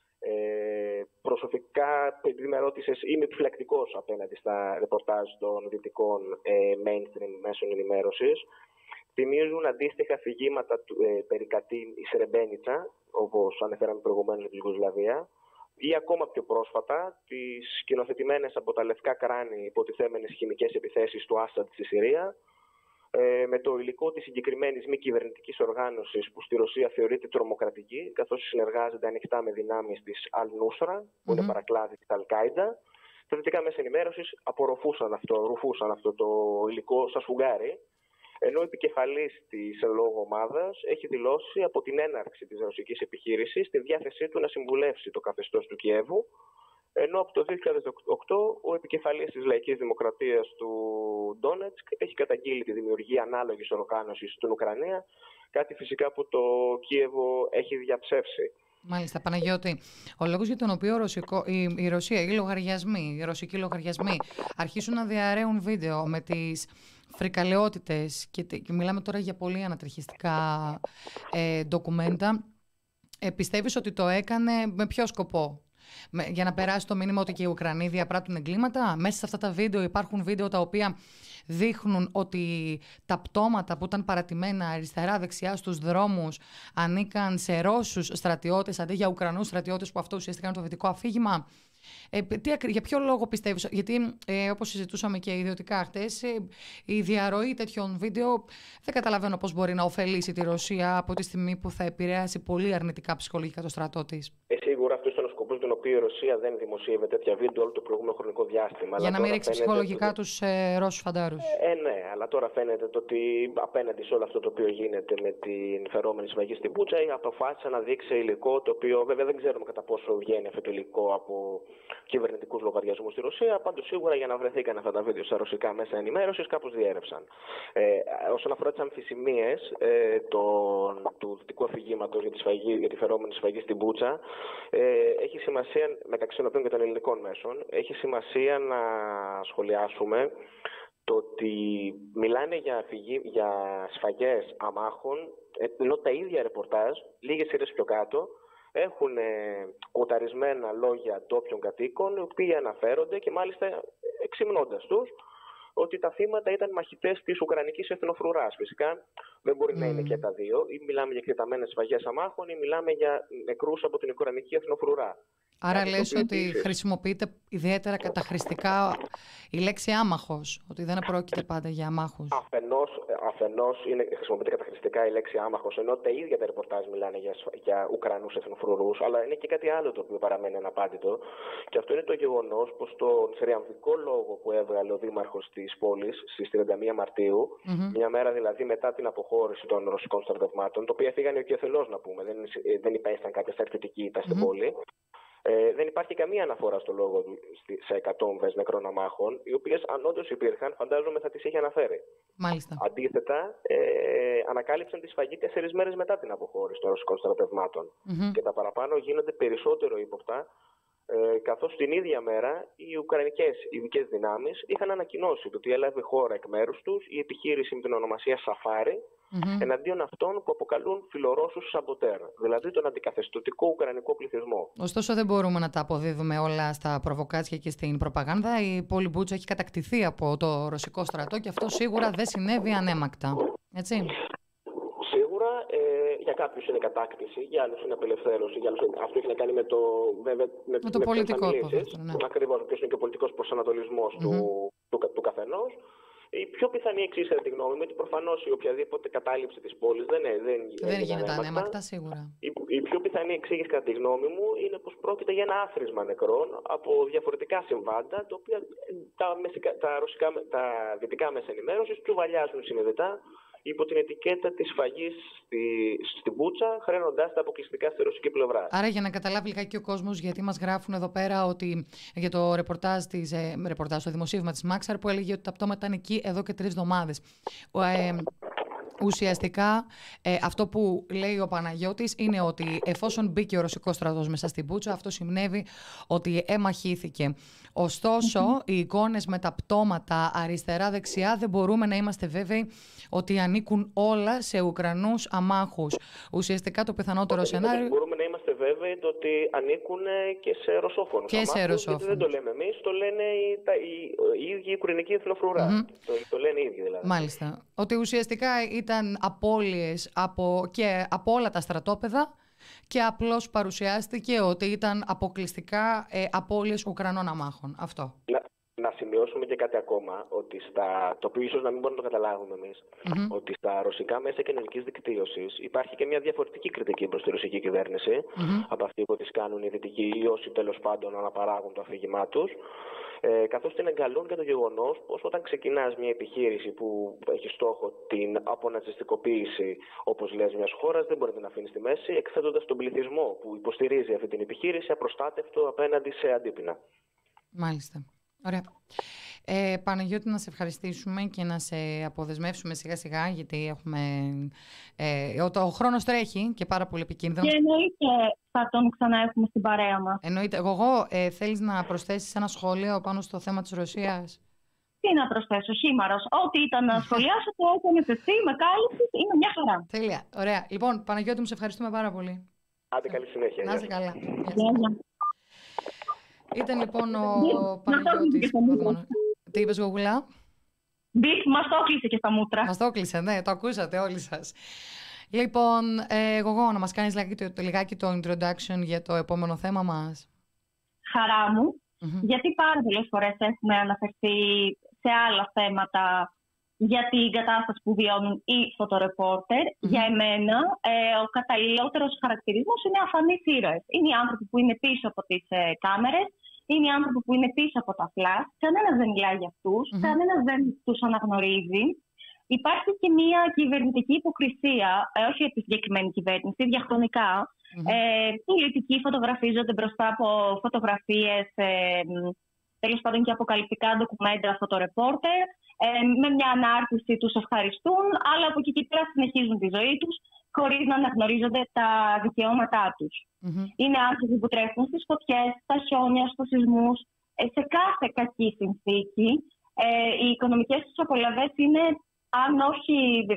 C: Ε, προσωπικά, επειδή με ρώτησες, είμαι επιφυλακτικός απέναντι στα ρεπορτάζ των δυτικών ε, mainstream μέσων ενημέρωσης. Θυμίζουν αντίστοιχα αφηγήματα ε, περί Κατίν η Σρεμπένιτσα, όπως αναφέραμε προηγουμένως για τη Ιουγκοσλαβία, ή ακόμα πιο πρόσφατα τις σκηνοθετημένες από τα λευκά κράνη υποτιθέμενες χημικές επιθέσεις του Άσαντ στη Συρία, ε, με το υλικό της συγκεκριμένης μη κυβερνητικής οργάνωσης που στη Ρωσία θεωρείται τρομοκρατική, καθώς συνεργάζεται ανοιχτά με δυνάμεις της Αλ-Νούσρα, που mm-hmm. είναι παρακλάδι της Αλ-Κάιντα. Τα δυτικά μέσα ενημέρωσης απορροφούσαν αυτό, ρουφούσαν αυτό το υλικό στα σφουγγάρι, ενώ ο επικεφαλής της λόγω ομάδας έχει δηλώσει από την έναρξη της ρωσικής επιχείρησης τη διάθεσή του να συμβουλεύσει το καθεστώς του Κιέβου, ενώ από το δύο χιλιάδες οκτώ ο επικεφαλής της Λαϊκής Δημοκρατίας του Ντόνετσκ έχει καταγγείλει τη δημιουργία ανάλογης οργάνωσης στην Ουκρανία, κάτι φυσικά που το Κίεβο έχει διαψεύσει.
A: Μάλιστα, Παναγιώτη, ο λόγος για τον οποίο Ρωσικό, η, η Ρωσία, οι λογαριασμοί, οι ρωσικοί λογαριασμοί αρχίσουν να διαρρέουν βίντεο με τις φρικαλαιότητες και, και μιλάμε τώρα για πολύ ανατριχιστικά ε, ντοκουμέντα, ε, πιστεύεις ότι το έκανε με ποιο σκοπό? Με, για να περάσει το μήνυμα ότι και οι Ουκρανοί διαπράττουν εγκλήματα? Μέσα σε αυτά τα βίντεο υπάρχουν βίντεο τα οποία δείχνουν ότι τα πτώματα που ήταν παρατημένα αριστερά-δεξιά στους δρόμους ανήκαν σε Ρώσους στρατιώτες αντί για Ουκρανούς στρατιώτες, που αυτό ουσιαστικά είναι το δυτικό αφήγημα. Ε, τι, για ποιο λόγο πιστεύεις? Γιατί ε, όπως συζητούσαμε και ιδιωτικά χτες, ε, η διαρροή τέτοιων βίντεο δεν καταλαβαίνω πώς μπορεί να ωφελήσει τη Ρωσία από τη στιγμή που θα επηρεάσει πολύ αρνητικά ψυχολογικά το στρατό της.
C: Ε, σίγουρα αυτό ήταν ο σκοπός τον οποίο η Ρωσία δεν δημοσίευε τέτοια βίντεο όλο το προηγούμενο χρονικό διάστημα.
A: Για να μην ρίξει ψυχολογικά ότι... τους ε, Ρώσους φαντάρους.
C: Ε, ε, ναι, αλλά τώρα φαίνεται το ότι απέναντι σε όλο αυτό το οποίο γίνεται με την φερόμενη σφαγή στην Μπούτσα, αποφάσισε να δείξει υλικό το οποίο βέβαια δεν ξέρουμε κατά πόσο βγαίνει αυτό το υλικό από κυβερνητικούς λογαριασμούς στη Ρωσία. Πάντως σίγουρα για να βρεθήκαν αυτά τα βίντεο στα ρωσικά μέσα ενημέρωσης κάπως διέρευσαν. Ε, όσον αφορά τις αμφισημίες ε, του δυτικού αφηγήματος για, τη για τη φερόμενη σφαγή στην Μπούτσα, ε, έχει σημασία, μεταξύ των οποίων και των ελληνικών μέσων, έχει σημασία να σχολιάσουμε το ότι μιλάνε για, φυγή, για σφαγές αμάχων, ενώ τα ίδια ρεπορτάζ, λίγες σειρές πιο κάτω, έχουν κοταρισμένα λόγια ντόπιων κατοίκων, οι οποίοι αναφέρονται και μάλιστα εξυμνώντας τους ότι τα θύματα ήταν μαχητές της Ουκρανικής Εθνοφρουράς. Φυσικά δεν μπορεί mm. να είναι και τα δύο. Ή μιλάμε για εκτεταμένες σφαγές αμάχων ή μιλάμε για νεκρούς από την Ουκρανική Εθνοφρουρά.
A: Άρα λες ότι επίσης χρησιμοποιείται ιδιαίτερα καταχρηστικά η λέξη άμαχος, ότι δεν πρόκειται πάντα για αμάχους.
C: Αφενός, αφενός είναι, χρησιμοποιείται καταχρηστικά η λέξη άμαχος, ενώ τα ίδια τα ρεπορτάζ μιλάνε για, για Ουκρανούς εθνοφρουρούς, αλλά είναι και κάτι άλλο το οποίο παραμένει αναπάντητο. Και αυτό είναι το γεγονός πως τον θριαμβικό λόγο που έβγαλε ο δήμαρχος της πόλης στις τριάντα μία Μαρτίου, mm-hmm. μια μέρα δηλαδή μετά την αποχώρηση των ρωσικών στρατευμάτων, το οποίο έφυγαν οι οκιοθελώς να πούμε, δεν, δεν υπέσταν κάποια στρατιωτική ήττα στην mm-hmm. πόλη. Ε, δεν υπάρχει καμία αναφορά στο λόγο του σε εκατόμβες νεκρών αμάχων, οι οποίες αν όντως υπήρχαν, φαντάζομαι θα τις είχε αναφέρει.
A: Μάλιστα.
C: Αντίθετα, ε, ανακάλυψαν τη σφαγή τέσσερις μέρες μετά την αποχώρηση των ρωσικών στρατευμάτων. Mm-hmm. Και τα παραπάνω γίνονται περισσότερο ύποπτα, ε, καθώς την ίδια μέρα οι Ουκρανικές ειδικές δυνάμεις είχαν ανακοινώσει ότι έλαβε χώρα εκ μέρους τους η επιχείρηση με την ονομασία Σαφάρι, mm-hmm. εναντίον αυτών που αποκαλούν φιλορώσους σαμποτέρ, δηλαδή τον αντικαθεστωτικό ουκρανικό πληθυσμό.
A: Ωστόσο, δεν μπορούμε να τα αποδίδουμε όλα στα προβοκάτσια και στην προπαγάνδα. Η πόλη Μπούτσα έχει κατακτηθεί από το ρωσικό στρατό και αυτό σίγουρα δεν συνέβη ανέμακτα. Έτσι.
C: για κάποιους είναι κατάκτηση, για άλλους είναι απελευθέρωση, για άλλους είναι... αυτό έχει να κάνει με το, βέβαια, με,
A: με το με πολιτικό απόφευκτο. Ναι.
C: Ακριβώς, ποιος είναι και ο πολιτικός προσανατολισμός mm-hmm. του, του, του, του καθενός. Η πιο πιθανή εξής, κατά τη γνώμη μου, είναι ότι προφανώς η οποιαδήποτε κατάληψη της πόλης δεν, δεν,
A: δεν γίνεται ανέμακτα, σίγουρα.
C: Η, η πιο πιθανή εξήγηση, κατά τη γνώμη μου, είναι πως πρόκειται για ένα άθροισμα νεκρών από διαφορετικά συμβάντα, τα οποία τα, μεσικά, τα, ρωσικά, τα δυτικά μέσα ενημέρωσης τσουβαλιάζουν συνειδητά υπό την ετικέτα της σφαγής στη, στην Μπούτσα, χρένοντάς τα αποκλειστικά στη ρωσική πλευρά.
A: Άρα, για να καταλάβει λιγάκι ο κόσμος, γιατί μας γράφουν εδώ πέρα ότι για το ρεπορτάζ, της, ε, ρεπορτάζ το δημοσίευμα της Μάξαρ που έλεγε ότι τα πτώματα είναι εκεί εδώ και τρεις εβδομάδες. Ε, Ουσιαστικά ε, αυτό που λέει ο Παναγιώτης είναι ότι εφόσον μπήκε ο ρωσικός στρατός μέσα στην Μπούτσα, αυτό σημαίνει ότι εμαχήθηκε. Ωστόσο, mm-hmm. οι εικόνες με τα πτώματα αριστερά-δεξιά δεν μπορούμε να είμαστε βέβαιοι ότι ανήκουν όλα σε Ουκρανούς αμάχους. Ουσιαστικά το πιθανότερο
C: Οπότε,
A: σενάριο...
C: Μπορούμε να είμαστε βέβαιοι ότι ανήκουν και σε ρωσόφωνους
A: και αμάχους, σε ρωσόφωνους.
C: Γιατί δεν το λέμε εμείς, το λένε οι, τα, οι, οι ίδιοι οι Ουκρανικοί εθνοφρουρά. Mm-hmm. Το, το λένε οι ίδιοι δηλαδή.
A: Μάλιστα. Ότι ουσιαστικά ήταν απώλειες από, και από όλα τα στρατόπεδα και απλώς παρουσιάστηκε ότι ήταν αποκλειστικά ε, απώλειες Ουκρανών αμάχων. Αυτό.
C: Να, να σημειώσουμε και κάτι ακόμα, ότι στα, το οποίο ίσως να μην μπορούμε να το καταλάβουμε εμείς, mm-hmm. ότι στα ρωσικά μέσα κοινωνικής δικτύωσης υπάρχει και μια διαφορετική κριτική προς τη ρωσική κυβέρνηση mm-hmm. από αυτή που τις κάνουν οι δυτικοί ή όσοι τέλος πάντων αναπαράγουν το αφήγημά τους. Ε, καθώς την εγκαλούν για το γεγονός πως όταν ξεκινάς μια επιχείρηση που έχει στόχο την απονατσιστικοποίηση, όπως λες, μιας χώρας, δεν μπορεί να την αφήνει στη μέση, εκθέτοντας τον πληθυσμό που υποστηρίζει αυτή την επιχείρηση απροστάτευτο απέναντι σε αντίπεινα.
A: Μάλιστα. Ωραία. Ε, Παναγιώτη, να σε ευχαριστήσουμε και να σε αποδεσμεύσουμε σιγά σιγά, γιατί έχουμε, ε, ο, ο χρόνος τρέχει και πάρα πολύ επικίνδυνο.
B: Και εννοείται θα τον ξανά έχουμε στην παρέα μας.
A: Εννοείται. Εγώ, εγώ ε, θέλεις να προσθέσεις ένα σχόλιο πάνω στο θέμα της Ρωσίας?
B: Τι να προσθέσω, χήμαρος. Ό,τι ήταν να σχολιάσω, το έκανες εσύ, με κάλυψες, είναι μια χαρά.
A: Τέλεια. Ωραία. Λοιπόν, Παναγιώτη μου, σε ευχαριστούμε πάρα πολύ.
C: Άντε, καλή συνέχεια.
A: Να είσαι καλά.
B: Yeah.
A: Ήταν λοιπόν ο Παναγιώτης. Τι είπες, Γογουλά?
B: Μπιπ, μας το έκλεισε και στα μούτρα.
A: Μας το έκλεισε, ναι, το ακούσατε όλοι σας. Λοιπόν, ε, Γογό, να μας κάνεις λιγάκι το, το, λιγάκι το introduction για το επόμενο θέμα μας.
B: Χαρά μου, mm-hmm. γιατί πάρα πολλές φορές έχουμε αναφερθεί σε άλλα θέματα για την κατάσταση που βιώνουν οι φωτορεπόρτερ. Mm-hmm. Για εμένα, ε, ο καταλληλότερος χαρακτηρισμός είναι αφανείς ήρωες. Είναι οι άνθρωποι που είναι πίσω από τις ε, κάμερες, είναι οι άνθρωποι που είναι πίσω από τα φλας. Κανένας δεν μιλάει για αυτούς, mm-hmm. κανένας δεν τους αναγνωρίζει. Υπάρχει και μια κυβερνητική υποκρισία, ε, όχι για τη συγκεκριμένη κυβέρνηση, διαχρονικά. Mm-hmm. Ε, πολιτικοί φωτογραφίζονται μπροστά από φωτογραφίες, ε, τέλος πάντων και αποκαλυπτικά ντοκουμέντα φωτορεπόρτερ. Ε, με μια ανάρτηση τους ευχαριστούν, αλλά από εκεί και πέρα συνεχίζουν τη ζωή τους χωρίς να αναγνωρίζονται τα δικαιώματά τους. Mm-hmm. Είναι άνθρωποι που τρέχουν στις φωτιές, στα χιόνια, στους σεισμούς, ε, σε κάθε κακή συνθήκη. Ε, οι οικονομικές τους απολαβές είναι, αν όχι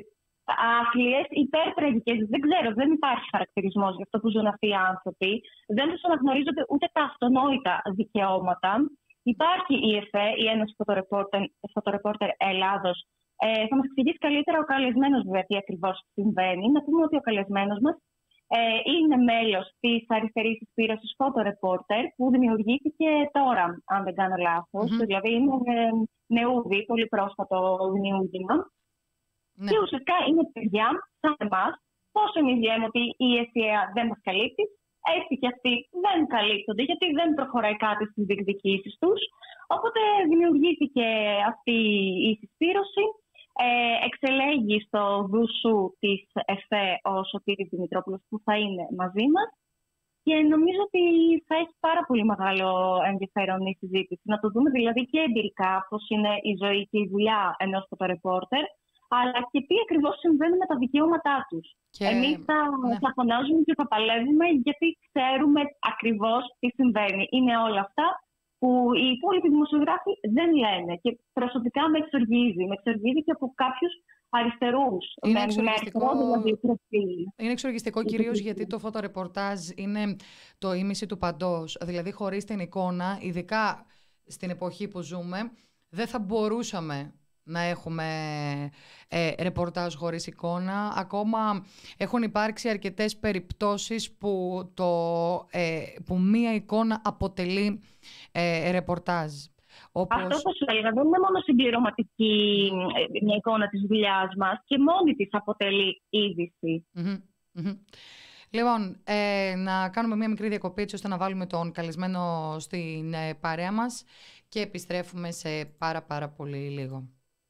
B: άθλιες, υπερτραγικές. Δεν ξέρω, δεν υπάρχει χαρακτηρισμός για αυτό που ζουν αυτοί οι άνθρωποι. Δεν τους αναγνωρίζονται ούτε τα αυτονόητα δικαιώματα. Υπάρχει η ΕΦΕ, η Ένωση Φωτορεπόρτερ Ελλάδος. Ε, θα μας εξηγήσει καλύτερα ο καλεσμένος βέβαια τι ακριβώς συμβαίνει. Να πούμε ότι ο καλεσμένος μας ε, είναι μέλος της αριστερής συσπήρωσης Φωτορεπόρτερ που δημιουργήθηκε τώρα, αν δεν κάνω λάθος. Mm-hmm. Δηλαδή είναι ε, νεούδι, πολύ πρόσφατο δημιούργημα. Mm-hmm. Και ουσιαστικά είναι παιδιά σαν εμάς. Πώς εμείς λέμε ότι η ΕΣΥΑ δεν μας καλύπτει, έτσι και αυτοί δεν καλύπτονται, γιατί δεν προχωράει κάτι στις διεκδικήσεις τους. Οπότε δημιουργήθηκε αυτή η συσπήρωση. Ε, εξελέγει στο Δουσού της ΕΦΕ ο Σωτήρης Δημητρόπουλος, που θα είναι μαζί μας. Και νομίζω ότι θα έχει πάρα πολύ μεγάλο ενδιαφέρον η συζήτηση. Να το δούμε δηλαδή και εμπειρικά πώς είναι η ζωή και η δουλειά ενός φωτορεπόρτερ, αλλά και τι ακριβώς συμβαίνει με τα δικαιώματά τους. Και... Εμείς θα, ναι. θα φωνάζουμε και θα παλεύουμε, γιατί ξέρουμε ακριβώς τι συμβαίνει. Είναι όλα αυτά που οι υπόλοιποι δημοσιογράφοι δεν λένε. Και προσωπικά με εξοργίζει. Με εξοργίζει και από κάποιους αριστερούς.
A: Είναι εξοργιστικό,
B: δηλαδή,
A: είναι εξοργιστικό κυρίως γιατί το φωτορεπορτάζ είναι το ήμιση του παντός. Δηλαδή, χωρίς την εικόνα, ειδικά στην εποχή που ζούμε, δεν θα μπορούσαμε να έχουμε ε, ρεπορτάζ χωρίς εικόνα. Ακόμα έχουν υπάρξει αρκετές περιπτώσεις που, το, ε, που μία εικόνα αποτελεί ε, ρεπορτάζ. Όπως... Αυτό
B: που σου έλεγα δεν είναι μόνο συμπληρωματική μια εικόνα της δουλειάς μας, και μόνη της αποτελεί είδηση.
A: Mm-hmm, mm-hmm. Λοιπόν, ε, να κάνουμε μια μικρή διακοπή έτσι ώστε να βάλουμε τον καλεσμένο στην ε, παρέα μας και επιστρέφουμε σε πάρα πάρα πολύ λίγο.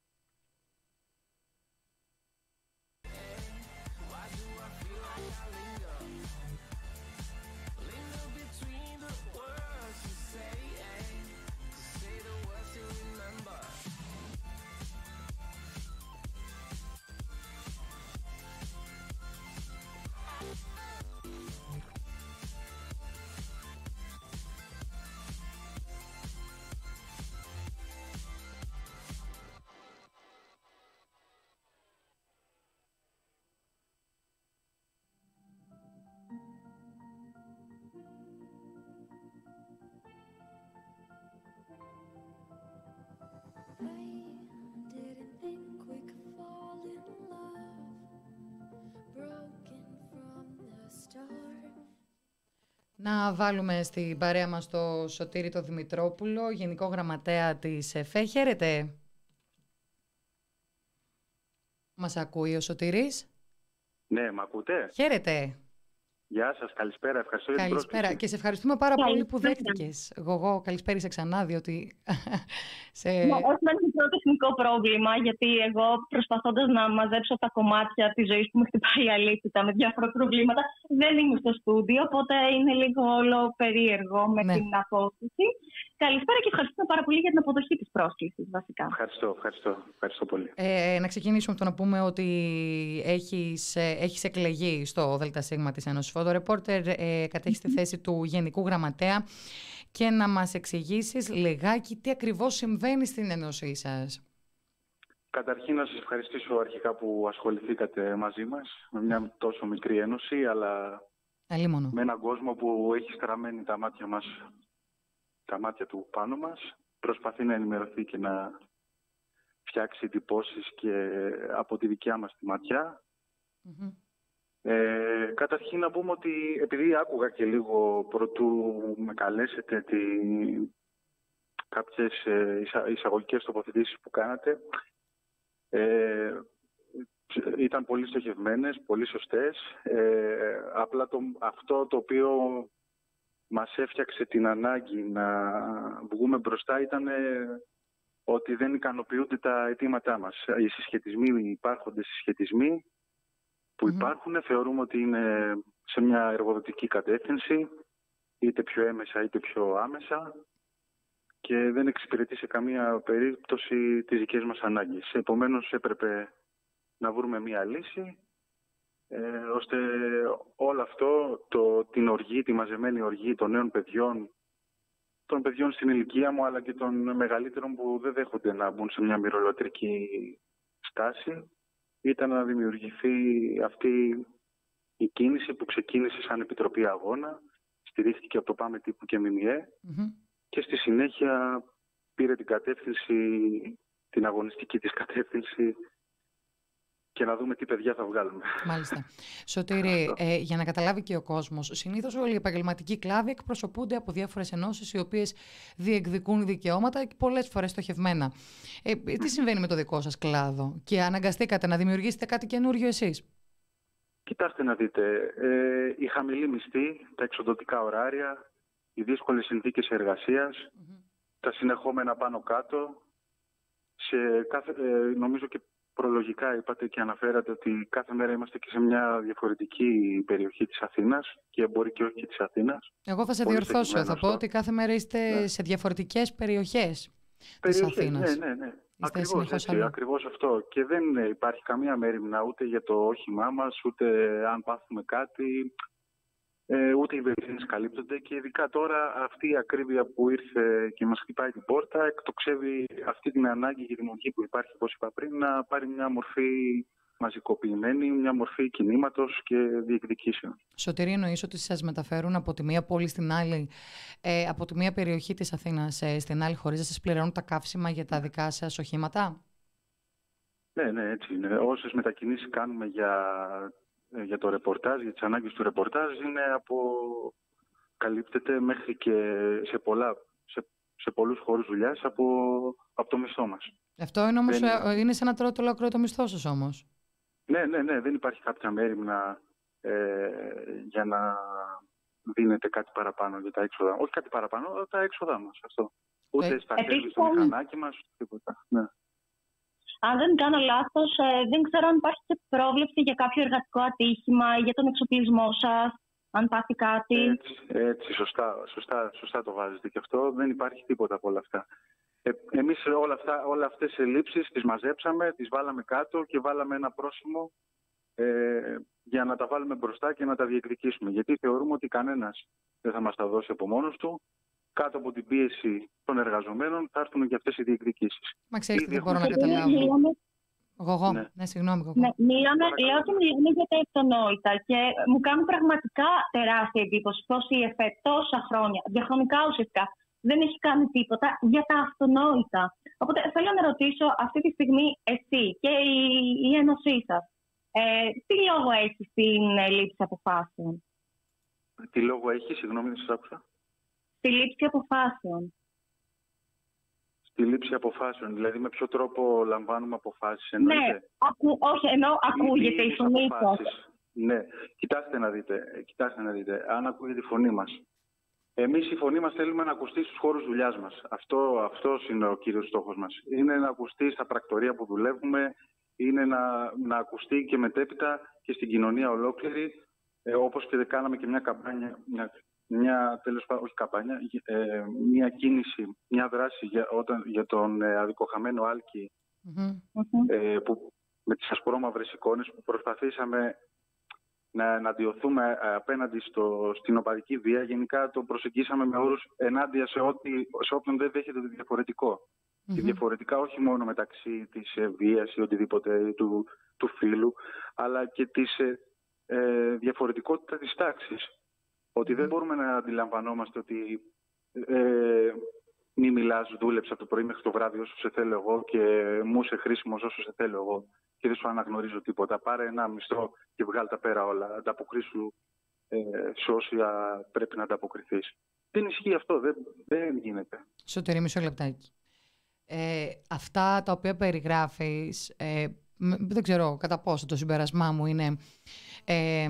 A: Να βάλουμε στην παρέα μας το Σωτήρη το Δημητρόπουλο, Γενικό Γραμματέα της ΕΦΕ. Χαίρετε. Μας ακούει ο Σωτήρης?
D: Ναι, μ' ακούτε?
A: Χαίρετε.
D: Γεια σας, καλησπέρα, ευχαριστώ για την πρόσκληση.
A: Καλησπέρα και σε ευχαριστούμε πάρα πολύ που δέχτηκες. Εγώ καλησπέρισα ξανά, διότι... σε...
B: Ναι, όχι με ένα τεχνικό πρόβλημα, γιατί εγώ προσπαθώντας να μαζέψω τα κομμάτια της ζωής που με χτυπάει η αλήθεια με διάφορα προβλήματα, δεν είμαι στο στούντιο, οπότε είναι λίγο όλο περίεργο με ναι. την απόσταση. Καλησπέρα και ευχαριστούμε πάρα πολύ για την αποδοχή της πρόσκλησης, βασικά.
D: Ευχαριστώ, ευχαριστώ, ευχαριστώ πολύ.
A: Ε, να ξεκινήσουμε από το να πούμε ότι έχεις, έχεις εκλεγεί στο ΔΣ της Ένωσης Φωτορεπόρτερ, ε, κατέχεις τη θέση του Γενικού Γραμματέα, και να μας εξηγήσεις λιγάκι τι ακριβώς συμβαίνει στην Ένωσή σας.
D: Καταρχήν να σας ευχαριστήσω αρχικά που ασχοληθήκατε μαζί μας με μια τόσο μικρή ένωση, αλλά
A: Αλίμονο.
D: με έναν κόσμο που έχει στραμμένη τα μάτια μας, τα μάτια του πάνω μας, προσπαθεί να ενημερωθεί και να φτιάξει εντυπώσεις και από τη δικιά μας τη ματιά. Mm-hmm. Ε, καταρχήν να πούμε ότι επειδή άκουγα και λίγο πρωτού με καλέσετε τη, κάποιες εισα, εισαγωγικές τοποθετήσεις που κάνατε, ε, ήταν πολύ στοχευμένες, πολύ σωστές. Ε, απλά το, αυτό το οποίο μας έφτιαξε την ανάγκη να βγούμε μπροστά ήταν ότι δεν ικανοποιούνται τα αιτήματά μας. Οι συσχετισμοί, οι υπάρχοντες συσχετισμοί που υπάρχουν, mm-hmm. θεωρούμε ότι είναι σε μια εργοδοτική κατεύθυνση, είτε πιο έμεσα είτε πιο άμεσα, και δεν εξυπηρετεί σε καμία περίπτωση τις δικές μας ανάγκες. Επομένως έπρεπε να βρούμε μια λύση, ε, ώστε όλο αυτό, το, την οργή, τη μαζεμένη οργή των νέων παιδιών, των παιδιών στην ηλικία μου, αλλά και των μεγαλύτερων που δεν δέχονται να μπουν σε μια μυρολατρική στάση, ήταν να δημιουργηθεί αυτή η κίνηση που ξεκίνησε σαν Επιτροπή Αγώνα, στηρίχθηκε από το Πάμε Τύπου και ΜΜΕ, mm-hmm. και στη συνέχεια πήρε την κατεύθυνση, την αγωνιστική της κατεύθυνση, και να δούμε τι παιδιά θα βγάλουμε.
A: Μάλιστα. Σωτήρη, ε, για να καταλάβει και ο κόσμος, συνήθως όλοι οι επαγγελματικοί κλάδοι εκπροσωπούνται από διάφορες ενώσεις οι οποίες διεκδικούν δικαιώματα και πολλές φορές στοχευμένα. Ε, τι συμβαίνει με το δικό σας κλάδο και αναγκαστήκατε να δημιουργήσετε κάτι καινούριο εσείς?
D: Κοιτάξτε να δείτε, ε, η χαμηλή μισθή, τα εξοδοτικά ωράρια, οι δύσκολες συνθήκες εργασίας, mm-hmm. τα συνεχόμενα πάνω κάτω, σε κάθε, ε, νομίζω και προλογικά είπατε και αναφέρατε ότι κάθε μέρα είμαστε και σε μια διαφορετική περιοχή της Αθήνας, και μπορεί και όχι και της Αθήνας.
A: Εγώ θα σε διορθώσω, θα πω ότι κάθε μέρα είστε ναι. σε διαφορετικές περιοχές, περιοχές της Αθήνας.
D: Ναι, ναι, ναι. Ακριβώς, έτσι, ακριβώς αυτό. Και δεν υπάρχει καμία μέριμνα ούτε για το όχημά μας, ούτε αν πάθουμε κάτι, ε, ούτε οι βενζίνες καλύπτονται. Και ειδικά τώρα αυτή η ακρίβεια που ήρθε και μας χτυπάει την πόρτα εκτοξεύει αυτή την ανάγκη για την οργή που υπάρχει, όπως είπα πριν, να πάρει μια μορφή μαζικοποιημένη, μια μορφή κινήματος και διεκδικήσεων.
A: Σωτήρη, εννοείς ότι σας μεταφέρουν από τη μία πόλη στην άλλη, ε, από τη μία περιοχή της Αθήνας ε, στην άλλη, χωρίς να σας πληρώνουν τα καύσιμα για τα δικά σας οχήματα?
D: Ναι, ναι, έτσι είναι. Όσες μετακινήσεις κάνουμε για, για το ρεπορτάζ, για τις ανάγκες του ρεπορτάζ, είναι από... καλύπτεται μέχρι και σε, πολλά, σε, σε πολλούς χώρους δουλειάς από, από το μισθό μας.
A: Αυτό είναι όμως,
D: δεν...
A: είναι σαν να τρώτε ολόκληρο το μισθό σας όμως.
D: Ναι, ναι, ναι, δεν υπάρχει κάποια μέριμνα ε, για να δίνετε κάτι παραπάνω για τα έξοδα. Όχι κάτι παραπάνω, αλλά τα έξοδά μας. Αυτό. Ούτε ε, στα σέρβις στο μηχανάκι μας, τίποτα. Ναι.
B: Αν δεν κάνω λάθος, ε, δεν ξέρω αν υπάρχει και πρόβλεψη για κάποιο εργατικό ατύχημα ή για τον εξοπλισμό σας, αν πάθει κάτι.
D: Έτσι, έτσι σωστά, σωστά, σωστά το βάζετε και αυτό. Δεν υπάρχει τίποτα από όλα αυτά. Ε, εμείς όλα, αυτά, όλα αυτές τις ελλείψεις τις μαζέψαμε, τις βάλαμε κάτω και βάλαμε ένα πρόσημο ε, για να τα βάλουμε μπροστά και να τα διεκδικήσουμε. Γιατί θεωρούμε ότι κανένας δεν θα μας τα δώσει από μόνος του. Κάτω από την πίεση των εργαζομένων θα έρθουν και αυτές οι διεκδικήσεις.
A: Μα ξέρεις τι δεν μπορώ να καταλάβω. Εγώ, ναι. ναι, συγγνώμη. Εγώ.
B: Ναι, μιλάμε, λέω ότι μιλάμε για τα αυτονόητα και μου κάνουν πραγματικά τεράστια εντύπωση πως η ΕΦΕ τόσα χρόνια, διαχρονικά ουσιαστικά, δεν έχει κάνει τίποτα για τα αυτονόητα. Οπότε θέλω να ρωτήσω αυτή τη στιγμή εσύ και η, η ένωσή σας, ε, τι λόγο έχει στην ε, λήψη αποφάσεων?
D: Τι λόγο έχει, συγγνώμη, δεν σας άκουσα.
B: Στη λήψη αποφάσεων.
D: Στη λήψη αποφάσεων, δηλαδή με ποιο τρόπο λαμβάνουμε αποφάσεις, εννοείται?
B: Ναι, ακού, όχι, ενώ ακούγεται η, η φωνή σας.
D: Ναι, κοιτάξτε να δείτε, κοιτάξτε να δείτε, αν ακούγεται η φωνή μας. Εμείς η φωνή μας θέλουμε να ακουστεί στους χώρους δουλειάς μας. Αυτό, αυτός είναι ο κύριος στόχος μας. Είναι να ακουστεί στα πρακτορεία που δουλεύουμε, είναι να, να ακουστεί και μετέπειτα και στην κοινωνία ολόκληρη, ε, όπως και κάναμε και μια καμπάνια, μια, μια τέλος πάντων, όχι καμπάνια, ε, μια κίνηση, μια δράση για, όταν, για τον ε, αδικοχαμένο Άλκη, mm-hmm. ε, που, με τις ασπρόμαυρες εικόνες που προσπαθήσαμε να, να αντιωθούμε απέναντι στο, στην οπαδική βία. Γενικά το προσεγγίσαμε με όρους ενάντια σε, ό,τι, σε όποιον δεν δέχεται το διαφορετικό. Mm-hmm. Και διαφορετικά όχι μόνο μεταξύ της ε, βίας ή οτιδήποτε του, του φύλου, αλλά και της ε, ε, διαφορετικότητα της τάξης. Ότι δεν μπορούμε να αντιλαμβανόμαστε ότι ε, μη μιλάς, δούλεψα από το πρωί μέχρι το βράδυ όσο σε θέλω εγώ και μου είσαι χρήσιμος όσο σε θέλω εγώ και δεν σου αναγνωρίζω τίποτα. Πάρε ένα μισθό και βγάλ' τα πέρα όλα. Ανταποκρίσου ε, σε όσα πρέπει να ανταποκριθείς. Δεν ισχύει αυτό. Δεν, δεν γίνεται.
A: Σωτηρή, μισό λεπτάκι. Ε, αυτά τα οποία περιγράφεις, ε, δεν ξέρω κατά πόσο το συμπέρασμά μου είναι ε,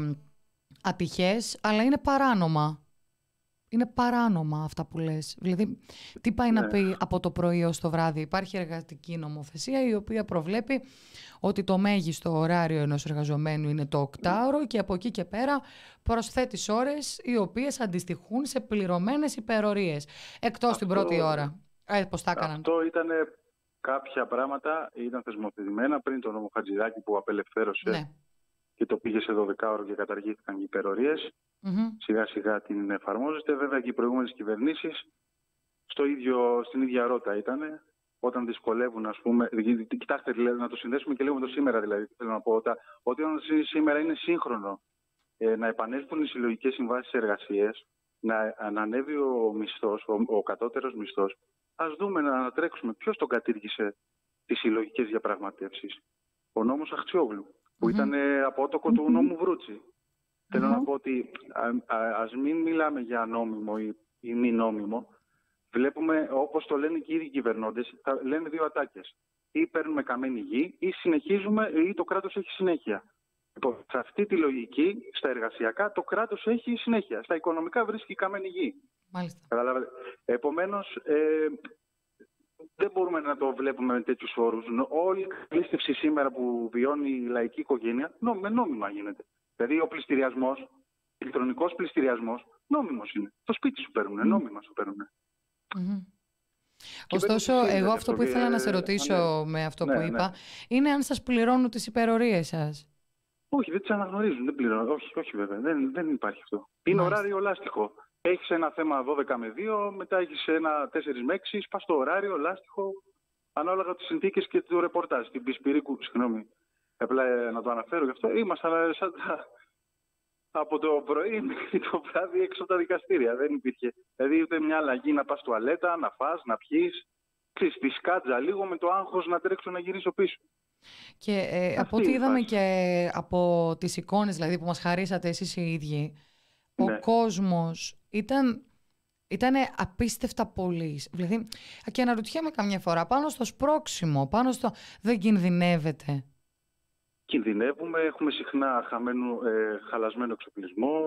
A: ατυχές, αλλά είναι παράνομα. Είναι παράνομα αυτά που λες. Δηλαδή, τι πάει ναι. να πει από το πρωί ως το βράδυ? Υπάρχει εργατική νομοθεσία η οποία προβλέπει ότι το μέγιστο ωράριο ενός εργαζομένου είναι το οκτάωρο και από εκεί και πέρα προσθέτεις ώρες οι οποίες αντιστοιχούν σε πληρωμένες υπερορίες. Εκτός αυτό, την πρώτη ώρα. Ε, πώς τα έκαναν?
D: Αυτό ήταν κάποια πράγματα, ήταν θεσμοθετημένα πριν τον νόμο Χατζηδάκη που απελευθέρωσε ναι. και το πήγε σε δώδεκα ώρο και καταργήθηκαν οι υπερορίες. Mm-hmm. Σιγά σιγά την εφαρμόζεται. Βέβαια και οι προηγούμενες κυβερνήσεις στο ίδιο, στην ίδια ρότα ήταν. Όταν δυσκολεύουν, ας πούμε. Κοιτάξτε, δηλαδή, να το συνδέσουμε και λίγο με το σήμερα, δηλαδή. Θέλω να πω ότι όταν σήμερα είναι σύγχρονο ε, να επανέλθουν οι συλλογικές συμβάσεις εργασίες, να, να ανέβει ο μισθός, ο, ο κατώτερος μισθός. Ας δούμε να ανατρέξουμε. Ποιος τον κατήργησε τις συλλογικές διαπραγματεύσεις? Ο νόμος Αχτσιόγλου, που mm-hmm. ήταν ε, απότοκο mm-hmm. του νόμου Βρούτσι. Mm-hmm. Θέλω να πω ότι α, α, ας μην μιλάμε για νόμιμο ή, ή μη νόμιμο. Βλέπουμε, όπως το λένε και οι ίδιοι κυβερνώντες, θα λένε δύο ατάκες. Ή παίρνουμε καμένη γη ή συνεχίζουμε ή το κράτος έχει συνέχεια. Λοιπόν, σε αυτή τη λογική, στα εργασιακά, το κράτος έχει συνέχεια. Στα οικονομικά βρίσκει καμένη γη.
A: Μάλιστα.
D: Επομένως, ε, δεν μπορούμε να το βλέπουμε με τέτοιους όρους. Όλη η πλήστευση σήμερα που βιώνει η λαϊκή οικογένεια, με νόμιμα γίνεται. Δηλαδή ο πληστηριασμός, ηλεκτρονικός πληστηριασμός, νόμιμος είναι. Το σπίτι σου παίρνουνε, mm. νόμιμα σου παίρνουνε.
A: Mm-hmm. Ωστόσο, εγώ αυτό που ήθελα να σε ρωτήσω ε, με αυτό ναι, που είπα, ναι. είναι αν σας πληρώνουν τις υπερορίες σας.
D: Όχι, δεν τις αναγνωρίζουν, δεν πληρώνουν. Όχι, όχι βέβαια, δεν, δεν υπάρχει αυτό. Είναι Μάλιστα. ωράριο λάστιχο. Έχεις ένα θέμα δώδεκα με δύο, μετά έχεις ένα τέσσερα με έξι, σπάς το ωράριο, λάστιχο, ανάλογα τις συνθήκες και το ρεπορτάζ. Την Πισπυρίκου, συγγνώμη, απλά να το αναφέρω γι' αυτό. Ήμασταν σαν τα... από το πρωί μέχρι το βράδυ έξω από τα δικαστήρια. Δεν υπήρχε. Δηλαδή ούτε μια αλλαγή να πας τουαλέτα, να φας, να πιείς. Ξέρεις, τη σκάτζα λίγο με το άγχος να τρέξω να γυρίσω πίσω.
A: Και ε, από ό,τι είδαμε και από τις εικόνες δηλαδή, που μας χαρίσατε εσείς οι ίδιοι, ναι. ο κόσμος ήταν, ήτανε απίστευτα πολύς. Δηλαδή, και αναρωτιέμαι καμιά φορά, πάνω στο σπρώξιμο, πάνω στο δεν κινδυνεύετε?
D: Κινδυνεύουμε, έχουμε συχνά χαμένο, ε, χαλασμένο εξοπλισμό,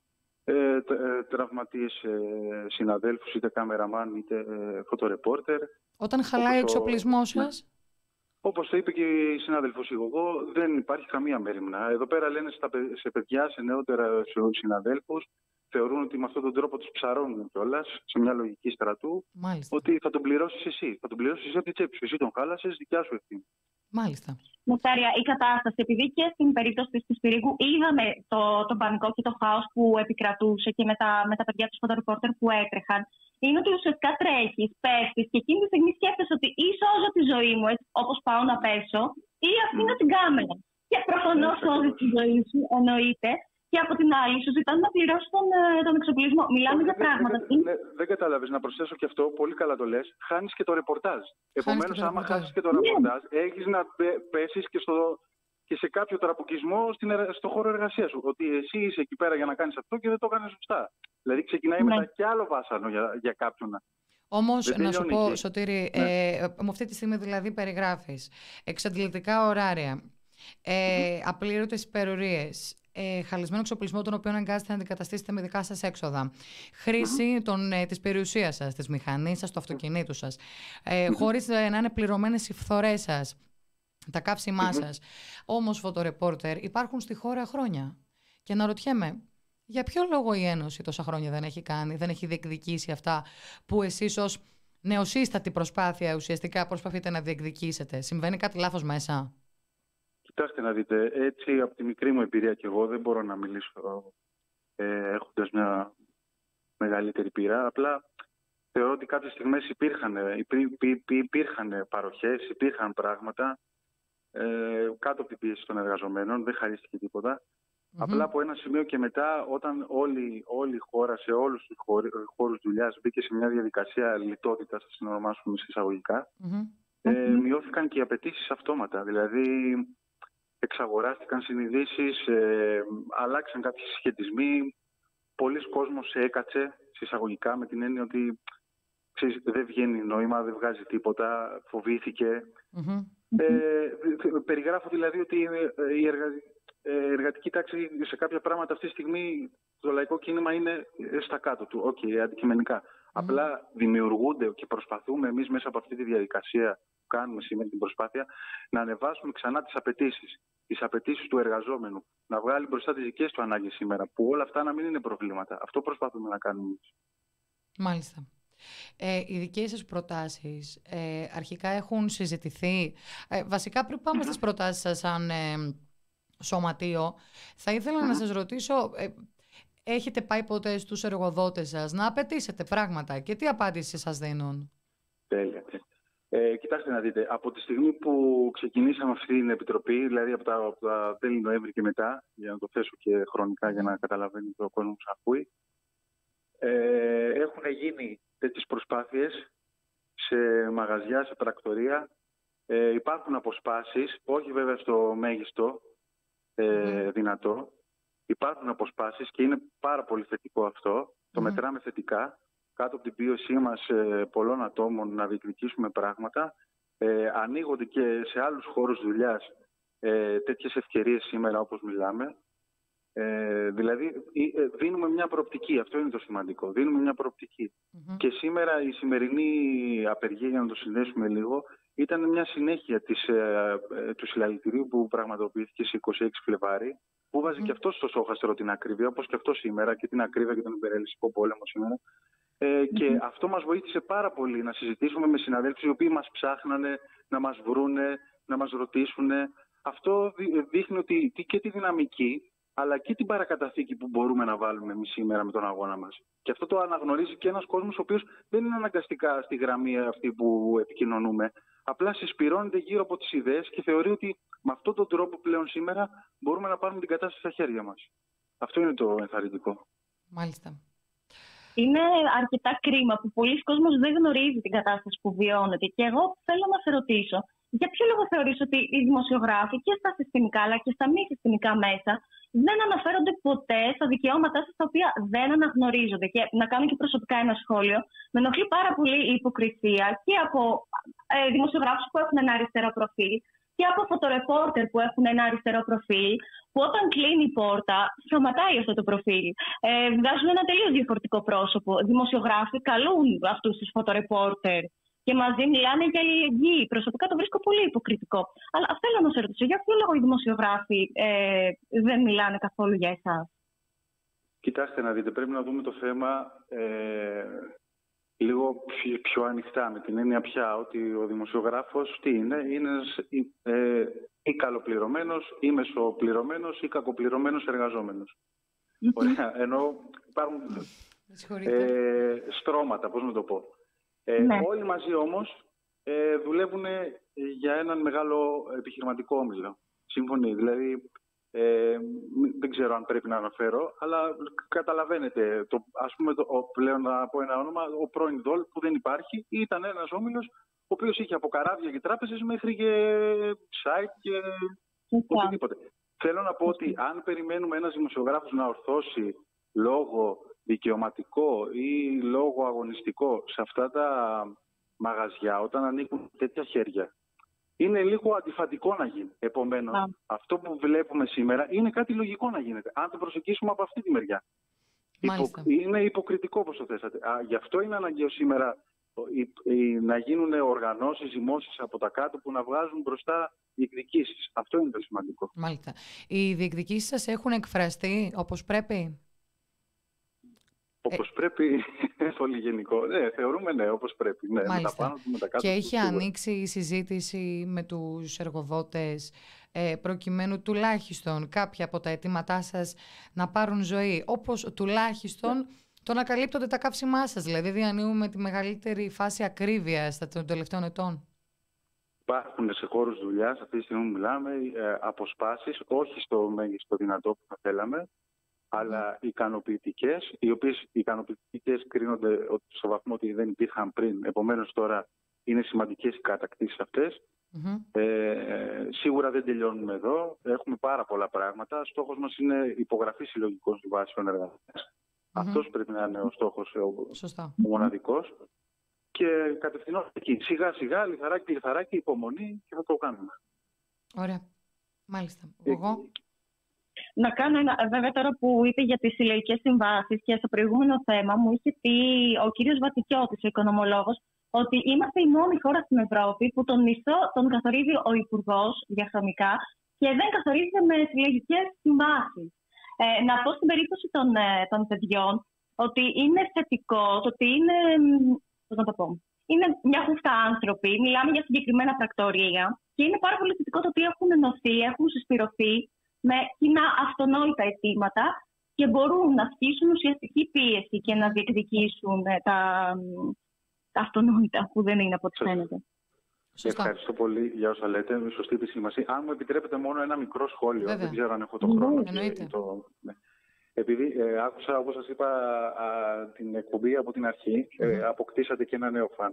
D: ε, τραυματίες ε, συναδέλφους, είτε κάμεραμάν είτε ε, φωτορεπόρτερ.
A: Όταν χαλάει ο εξοπλισμός σας?
D: Ναι. Όπως το είπε και η συνάδελφος εγώ, δεν υπάρχει καμία μέριμνα. Εδώ πέρα λένε στα, σε παιδιά, σε νεότερα σε συναδέλφους, θεωρούν ότι με αυτόν τον τρόπο τους ψαρώνουν κιόλας, σε μια λογική στρατού,
A: Μάλιστα.
D: ότι θα τον πληρώσεις εσύ. Θα τον πληρώσεις εσύ από την τσέπη σου. Εσύ τον χάλασες, δικιά σου ευθύνη.
A: Μάλιστα.
B: Νεκτάρια, η κατάσταση, επειδή και στην περίπτωση της Πυρήγου είδαμε το, το πανικό και το χάος που επικρατούσε και με τα, με τα παιδιά του φωτορεπόρτερ που έτρεχαν, είναι ότι ουσιαστικά τρέχεις, πέφτεις και εκείνη τη στιγμή σκέφτεσαι ότι ή σώζω τη ζωή μου, έτσι, όπως πάω να πέσω, ή αφήνω την κάμερα. Και προφανώς σώζει τη ζωή σου, εννοείται. Και από την άλλη, σου ζητάνε να πληρώσει τον, τον εξοπλισμό. Μιλάμε για πράγματα.
D: Δεν, δεν, δεν κατάλαβες, να προσθέσω και αυτό, πολύ καλά το λες. Χάνεις και το ρεπορτάζ. Επομένως, άμα χάσεις και το ρεπορτάζ, yeah. έχεις να πέσεις και, στο, και σε κάποιο τραποκισμό στην, στο χώρο εργασίας σου. Ότι εσύ είσαι εκεί πέρα για να κάνεις αυτό και δεν το κάνεις σωστά. Δηλαδή, ξεκινάει yeah. μετά και άλλο βάσανο για, για κάποιον.
A: Όμως, να σου πω, Σωτήρη, ναι. ε, με αυτή τη στιγμή δηλαδή περιγράφεις εξαντλητικά ωράρια, ε, mm-hmm. απλήρωτες υπερορίες, Ε, χαλισμένο εξοπλισμό, τον οποίο αναγκάζεται να αντικαταστήσετε με δικά σας έξοδα. Χρήση των, ε, της περιουσίας σας, της μηχανής σας, του αυτοκινήτου σας. Ε, χωρίς ε, να είναι πληρωμένες οι φθορές σας, τα καύσιμά σας. Όμως, φωτορεπόρτερ υπάρχουν στη χώρα χρόνια. Και αναρωτιέμαι, για ποιο λόγο η Ένωση τόσα χρόνια δεν έχει κάνει, δεν έχει διεκδικήσει αυτά που εσείς ως νεοσύστατη προσπάθεια ουσιαστικά προσπαθείτε να διεκδικήσετε? Συμβαίνει κάτι λάθος μέσα?
D: Κοιτάξτε να δείτε, έτσι από τη μικρή μου εμπειρία και εγώ δεν μπορώ να μιλήσω ε, έχοντας μια μεγαλύτερη πείρα. Απλά θεωρώ ότι κάποιες στιγμές υπήρχαν, υπή, υπή, υπήρχαν παροχές, υπήρχαν πράγματα ε, κάτω από την πίεση των εργαζομένων, δεν χαρίστηκε τίποτα. Mm-hmm. Απλά από ένα σημείο και μετά, όταν όλη, όλη η χώρα σε όλους τους χώρους δουλειάς μπήκε σε μια διαδικασία λιτότητας, θα συνονομάσουμε εισαγωγικά, mm-hmm. ε, μειώθηκαν και οι απαιτήσεις αυτόματα. Δηλαδή, εξαγοράστηκαν συνειδήσεις, ε, αλλάξαν κάποιοι συσχετισμοί. Πολλοί κόσμος έκατσε συσσαγωγικά με την έννοια ότι ξέρεις, δεν βγαίνει νόημα, δεν βγάζει τίποτα, φοβήθηκε. Mm-hmm. Ε, περιγράφω δηλαδή ότι η εργα... εργατική τάξη σε κάποια πράγματα αυτή τη στιγμή το λαϊκό κίνημα είναι στα κάτω του, οκ, okay, αντικειμενικά. Mm-hmm. Απλά δημιουργούνται και προσπαθούμε εμείς μέσα από αυτή τη διαδικασία που κάνουμε σήμερα την προσπάθεια να ανεβάσουμε ξανά τις απαιτήσεις. Τις απαιτήσεις του εργαζόμενου, να βγάλει μπροστά τις δικές του ανάγκες σήμερα, που όλα αυτά να μην είναι προβλήματα. Αυτό προσπαθούμε να κάνουμε.
A: Μάλιστα. Ε, οι δικές σας προτάσεις ε, αρχικά έχουν συζητηθεί. Ε, βασικά πριν πάμε mm-hmm. στις προτάσεις σας σαν ε, σωματείο, θα ήθελα mm-hmm. να σας ρωτήσω, ε, έχετε πάει ποτέ στους εργοδότες σας να απαιτήσετε πράγματα και τι απάντηση σας δίνουν?
D: Τέλεια. Ε, κοιτάξτε να δείτε, από τη στιγμή που ξεκινήσαμε αυτή την επιτροπή, δηλαδή από τα, από τα τέλη Νοέμβρη και μετά, για να το θέσω και χρονικά για να καταλαβαίνει το κόσμο που σας ακούει, ε, έχουν γίνει τέτοιες προσπάθειες σε μαγαζιά, σε πρακτορία. Ε, υπάρχουν αποσπάσεις, όχι βέβαια στο μέγιστο ε, δυνατό. Υπάρχουν αποσπάσεις και είναι πάρα πολύ θετικό αυτό. Mm. Το μετράμε θετικά. Κάτω από την πίεσή μας ε, πολλών ατόμων να διεκδικήσουμε πράγματα. Ε, ανοίγονται και σε άλλους χώρους δουλειάς ε, τέτοιες ευκαιρίες σήμερα όπως μιλάμε. Ε, δηλαδή ε, δίνουμε μια προοπτική, αυτό είναι το σημαντικό, δίνουμε μια προοπτική. Mm-hmm. Και σήμερα η σημερινή απεργία, για να το συνδέσουμε λίγο, ήταν μια συνέχεια της, ε, ε, του συλλαλητηρίου που πραγματοποιήθηκε στις είκοσι έξι Φλεβάρι, που βάζει mm-hmm. και αυτό στο σόχαστρο την ακρίβεια, όπως και αυτό σήμερα, και την ακρίβεια και τον υπερελιστικό πόλεμο σήμερα. Ε, mm-hmm. Και αυτό μας βοήθησε πάρα πολύ να συζητήσουμε με συναδέλφους οι οποίοι μας ψάχνανε, να μας βρούνε, να μας ρωτήσουν. Αυτό δείχνει ότι και τη δυναμική, αλλά και την παρακαταθήκη που μπορούμε να βάλουμε εμείς σήμερα με τον αγώνα μας. Και αυτό το αναγνωρίζει και ένας κόσμος ο οποίος δεν είναι αναγκαστικά στη γραμμή αυτή που επικοινωνούμε. Απλά συσπυρώνεται γύρω από τις ιδέες και θεωρεί ότι με αυτόν τον τρόπο πλέον σήμερα μπορούμε να πάρουμε την κατάσταση στα χέρια μας. Αυτό είναι το ενθαρρυντικό.
A: Μάλιστα.
B: Είναι αρκετά κρίμα που πολλοί κόσμος δεν γνωρίζει την κατάσταση που βιώνεται. Και εγώ θέλω να σε ρωτήσω, για ποιο λόγο θεωρείς ότι οι δημοσιογράφοι και στα συστημικά αλλά και στα μη συστημικά μέσα δεν αναφέρονται ποτέ στα δικαιώματά σας, τα οποία δεν αναγνωρίζονται? Και να κάνω και προσωπικά ένα σχόλιο. Με ενοχλεί πάρα πολύ η υποκρισία και από ε, δημοσιογράφους που έχουν ένα αριστερό προφίλ και από φωτορεπόρτερ που έχουν ένα αριστερό προφίλ, που όταν κλείνει η πόρτα σταματάει αυτό το προφίλ. Ε, βγάζουν ένα τελείως διαφορετικό πρόσωπο. Δημοσιογράφοι καλούν αυτούς τους φωτορεπόρτερ και μαζί μιλάνε για αλληλεγγύη. Προσωπικά το βρίσκω πολύ υποκριτικό. Αλλά θέλω να σε ρωτήσω, για ποιο λόγο οι δημοσιογράφοι ε, δεν μιλάνε καθόλου για εσάς?
D: Κοιτάξτε να δείτε, πρέπει να δούμε το θέμα ε, λίγο πιο, πιο ανοιχτά, με την έννοια πια ότι ο δημοσιογράφος τι είναι, είναι ε, ή καλοπληρωμένος, ή μεσοπληρωμένος, ή κακοπληρωμένος εργαζόμενος. Ωραία, ενώ υπάρχουν ε, στρώματα, πώς να το πω. Ε, ναι. Όλοι μαζί όμως ε, δουλεύουν για έναν μεγάλο επιχειρηματικό όμιλο. Σύμφωνοι, δηλαδή ε, δεν ξέρω αν πρέπει να αναφέρω, αλλά καταλαβαίνετε, το, ας πούμε, το, πλέον να πω ένα όνομα, ο πρώην Δόλ που δεν υπάρχει, ήταν ένας όμιλος ο οποίος είχε από καράβια και τράπεζες μέχρι και site και οτιδήποτε. Θέλω να πω ότι αν περιμένουμε ένας δημοσιογράφος να ορθώσει λόγο δικαιωματικό ή λόγο αγωνιστικό σε αυτά τα μαγαζιά, όταν ανήκουν τέτοια χέρια, είναι λίγο αντιφατικό να γίνει. Επομένως, yeah. αυτό που βλέπουμε σήμερα είναι κάτι λογικό να γίνεται, αν το προσεγγίσουμε από αυτή τη μεριά. Υπο... Είναι υποκριτικό, όπως το θέσατε. Α, γι' αυτό είναι αναγκαίο σήμερα η, η, να γίνουν οργανώσεις, ζυμώσεις από τα κάτω που να βγάζουν μπροστά διεκδικήσεις. Αυτό είναι το σημαντικό.
A: Μάλιστα. Οι διεκδικήσεις σας έχουν εκφραστεί όπως πρέπει?
D: Όπως ε... πρέπει, πολύ γενικό. Ναι, θεωρούμε ναι, όπως πρέπει. Ναι, με τα πάνω του, με τα κάτω.
A: Και έχει ανοίξει η συζήτηση με τους εργοδότες ε, προκειμένου τουλάχιστον κάποια από τα αιτήματά σας να πάρουν ζωή, όπως τουλάχιστον ναι. το να καλύπτονται τα καύσιμά σας. Δηλαδή διανύουμε τη μεγαλύτερη φάση ακρίβειας των τελευταίων ετών.
D: Υπάρχουν σε χώρους δουλειάς, αυτή τη στιγμή μιλάμε, ε, αποσπάσεις, όχι στο μέγιστο δυνατό που θα θέλαμε, αλλά ικανοποιητικές, οι οποίες ικανοποιητικές κρίνονται στο βαθμό ότι δεν υπήρχαν πριν. Επομένως τώρα είναι σημαντικές οι κατακτήσεις αυτές. Mm-hmm. Ε, σίγουρα δεν τελειώνουμε εδώ. Έχουμε πάρα πολλά πράγματα. Στόχος μας είναι υπογραφή συλλογικών συμβάσεων εργασίας. Mm-hmm. Αυτός πρέπει να είναι ο στόχος, ο, ο μοναδικός. Και κατευθυνόμαστε εκεί. Σιγά σιγά, λιθαράκι, λιθαράκι, υπομονή και θα το κάνουμε.
A: Ωραία. Μάλιστα. Εγώ...
B: Να κάνω ένα, βέβαια τώρα που είπε για τις συλλογικές συμβάσεις και στο προηγούμενο θέμα μου είχε πει ο κύριος Βατικιώτης, ο οικονομολόγος, ότι είμαστε η μόνη χώρα στην Ευρώπη που τον μισθό τον καθορίζει ο Υπουργός διαχρονικά και δεν καθορίζεται με συλλογικές συμβάσεις. Ε, να πω στην περίπτωση των, των παιδιών ότι είναι θετικό το ότι είναι, πώς να το πω, είναι μια χούφτα άνθρωποι, μιλάμε για συγκεκριμένα πρακτορία και είναι πάρα πολύ θετικό το ότι έχουν ενωθεί, έχουν συσπηρωθεί με κοινά αυτονόητα αιτήματα και μπορούν να ασκήσουν ουσιαστική πίεση και να διεκδικήσουν τα, τα αυτονόητα που δεν είναι από ό,τι φαίνεται.
D: Ευχαριστώ πολύ για όσα λέτε. Με σωστή επισήμανση. Αν μου επιτρέπετε μόνο ένα μικρό σχόλιο, βέβαια. Δεν ξέρω αν έχω το χρόνο.
A: Ναι,
D: και το... ναι. Επειδή ε, άκουσα, όπως σας είπα, α, την εκπομπή από την αρχή, mm-hmm. ε, αποκτήσατε και ένα νέο φαν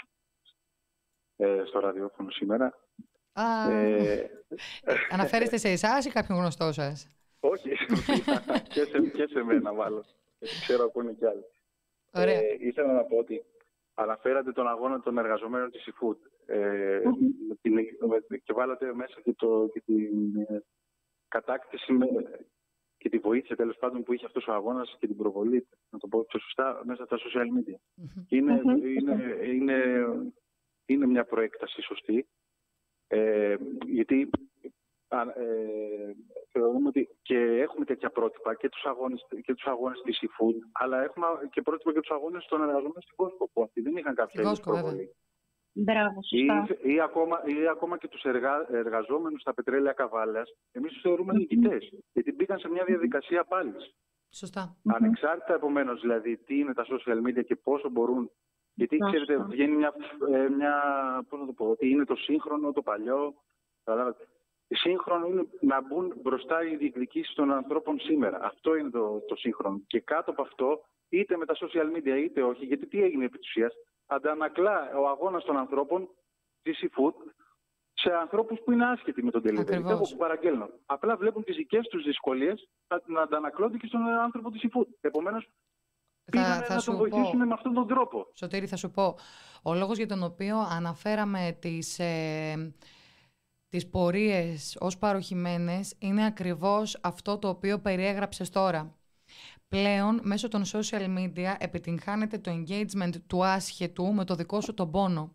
D: ε, στο ραδιόφωνο σήμερα.
A: Α, ε, αναφέρεστε σε εσάς ή κάποιον γνωστό σας?
D: Όχι, και, σε, και σε μένα μάλλον. Γιατί ξέρω ακούνε κι άλλοι.
A: Ωραία.
D: Ε, ήθελα να πω ότι αναφέρατε τον αγώνα των εργαζομένων της eFood ε, mm-hmm. την, και βάλατε μέσα και, το, και την ε, κατάκτηση με, και τη βοήθεια τέλος πάντων που είχε αυτός ο αγώνας και την προβολή, να το πω πιο σωστά, μέσα στα social media. Mm-hmm. Είναι, mm-hmm. είναι, είναι, είναι μια προέκταση σωστή. Ε, γιατί ε, θεωρούμε ότι και έχουμε τέτοια πρότυπα και τους αγώνες, και τους αγώνες της eFood, αλλά έχουμε και πρότυπα και τους αγώνες των εργαζομένων στην Costco, που αυτοί δεν είχαν κάποια είδους προβολή.
B: Μπράβο, σωστά.
D: Ή, ή, ακόμα, ή ακόμα και τους εργα, εργαζόμενους στα πετρέλαια Καβάλας, εμείς τους θεωρούμε mm-hmm. νικητές, γιατί μπήκαν σε μια διαδικασία πάλης.
A: Σωστά.
D: Ανεξάρτητα επομένως, δηλαδή, τι είναι τα social media και πόσο μπορούν. Γιατί, ξέρετε, βγαίνει μια, μια, πώς να το πω, ότι είναι το σύγχρονο, το παλιό. Σύγχρονο είναι να μπουν μπροστά οι διεκδικήσεις των ανθρώπων σήμερα. Αυτό είναι το, το σύγχρονο. Και κάτω από αυτό, είτε με τα social media είτε όχι, γιατί τι έγινε επί της ουσίας, αντανακλά ο αγώνας των ανθρώπων της eFood σε ανθρώπους που είναι άσχετοι με τον delivery. Δεν έχω που παραγγέλνω. Απλά βλέπουν τις δικές τους δυσκολίες να αντανακλώνται και στον άνθρωπο της eFood. Επομένως, πήγανε να τον βοηθήσουν πω, με αυτόν τον τρόπο.
A: Σωτήρη, θα σου πω. Ο λόγος για τον οποίο αναφέραμε τις, ε, τις πορείες ως παροχημένες είναι ακριβώς αυτό το οποίο περιέγραψες τώρα. Πλέον, μέσω των social media επιτυγχάνεται το engagement του άσχετου με το δικό σου τον πόνο.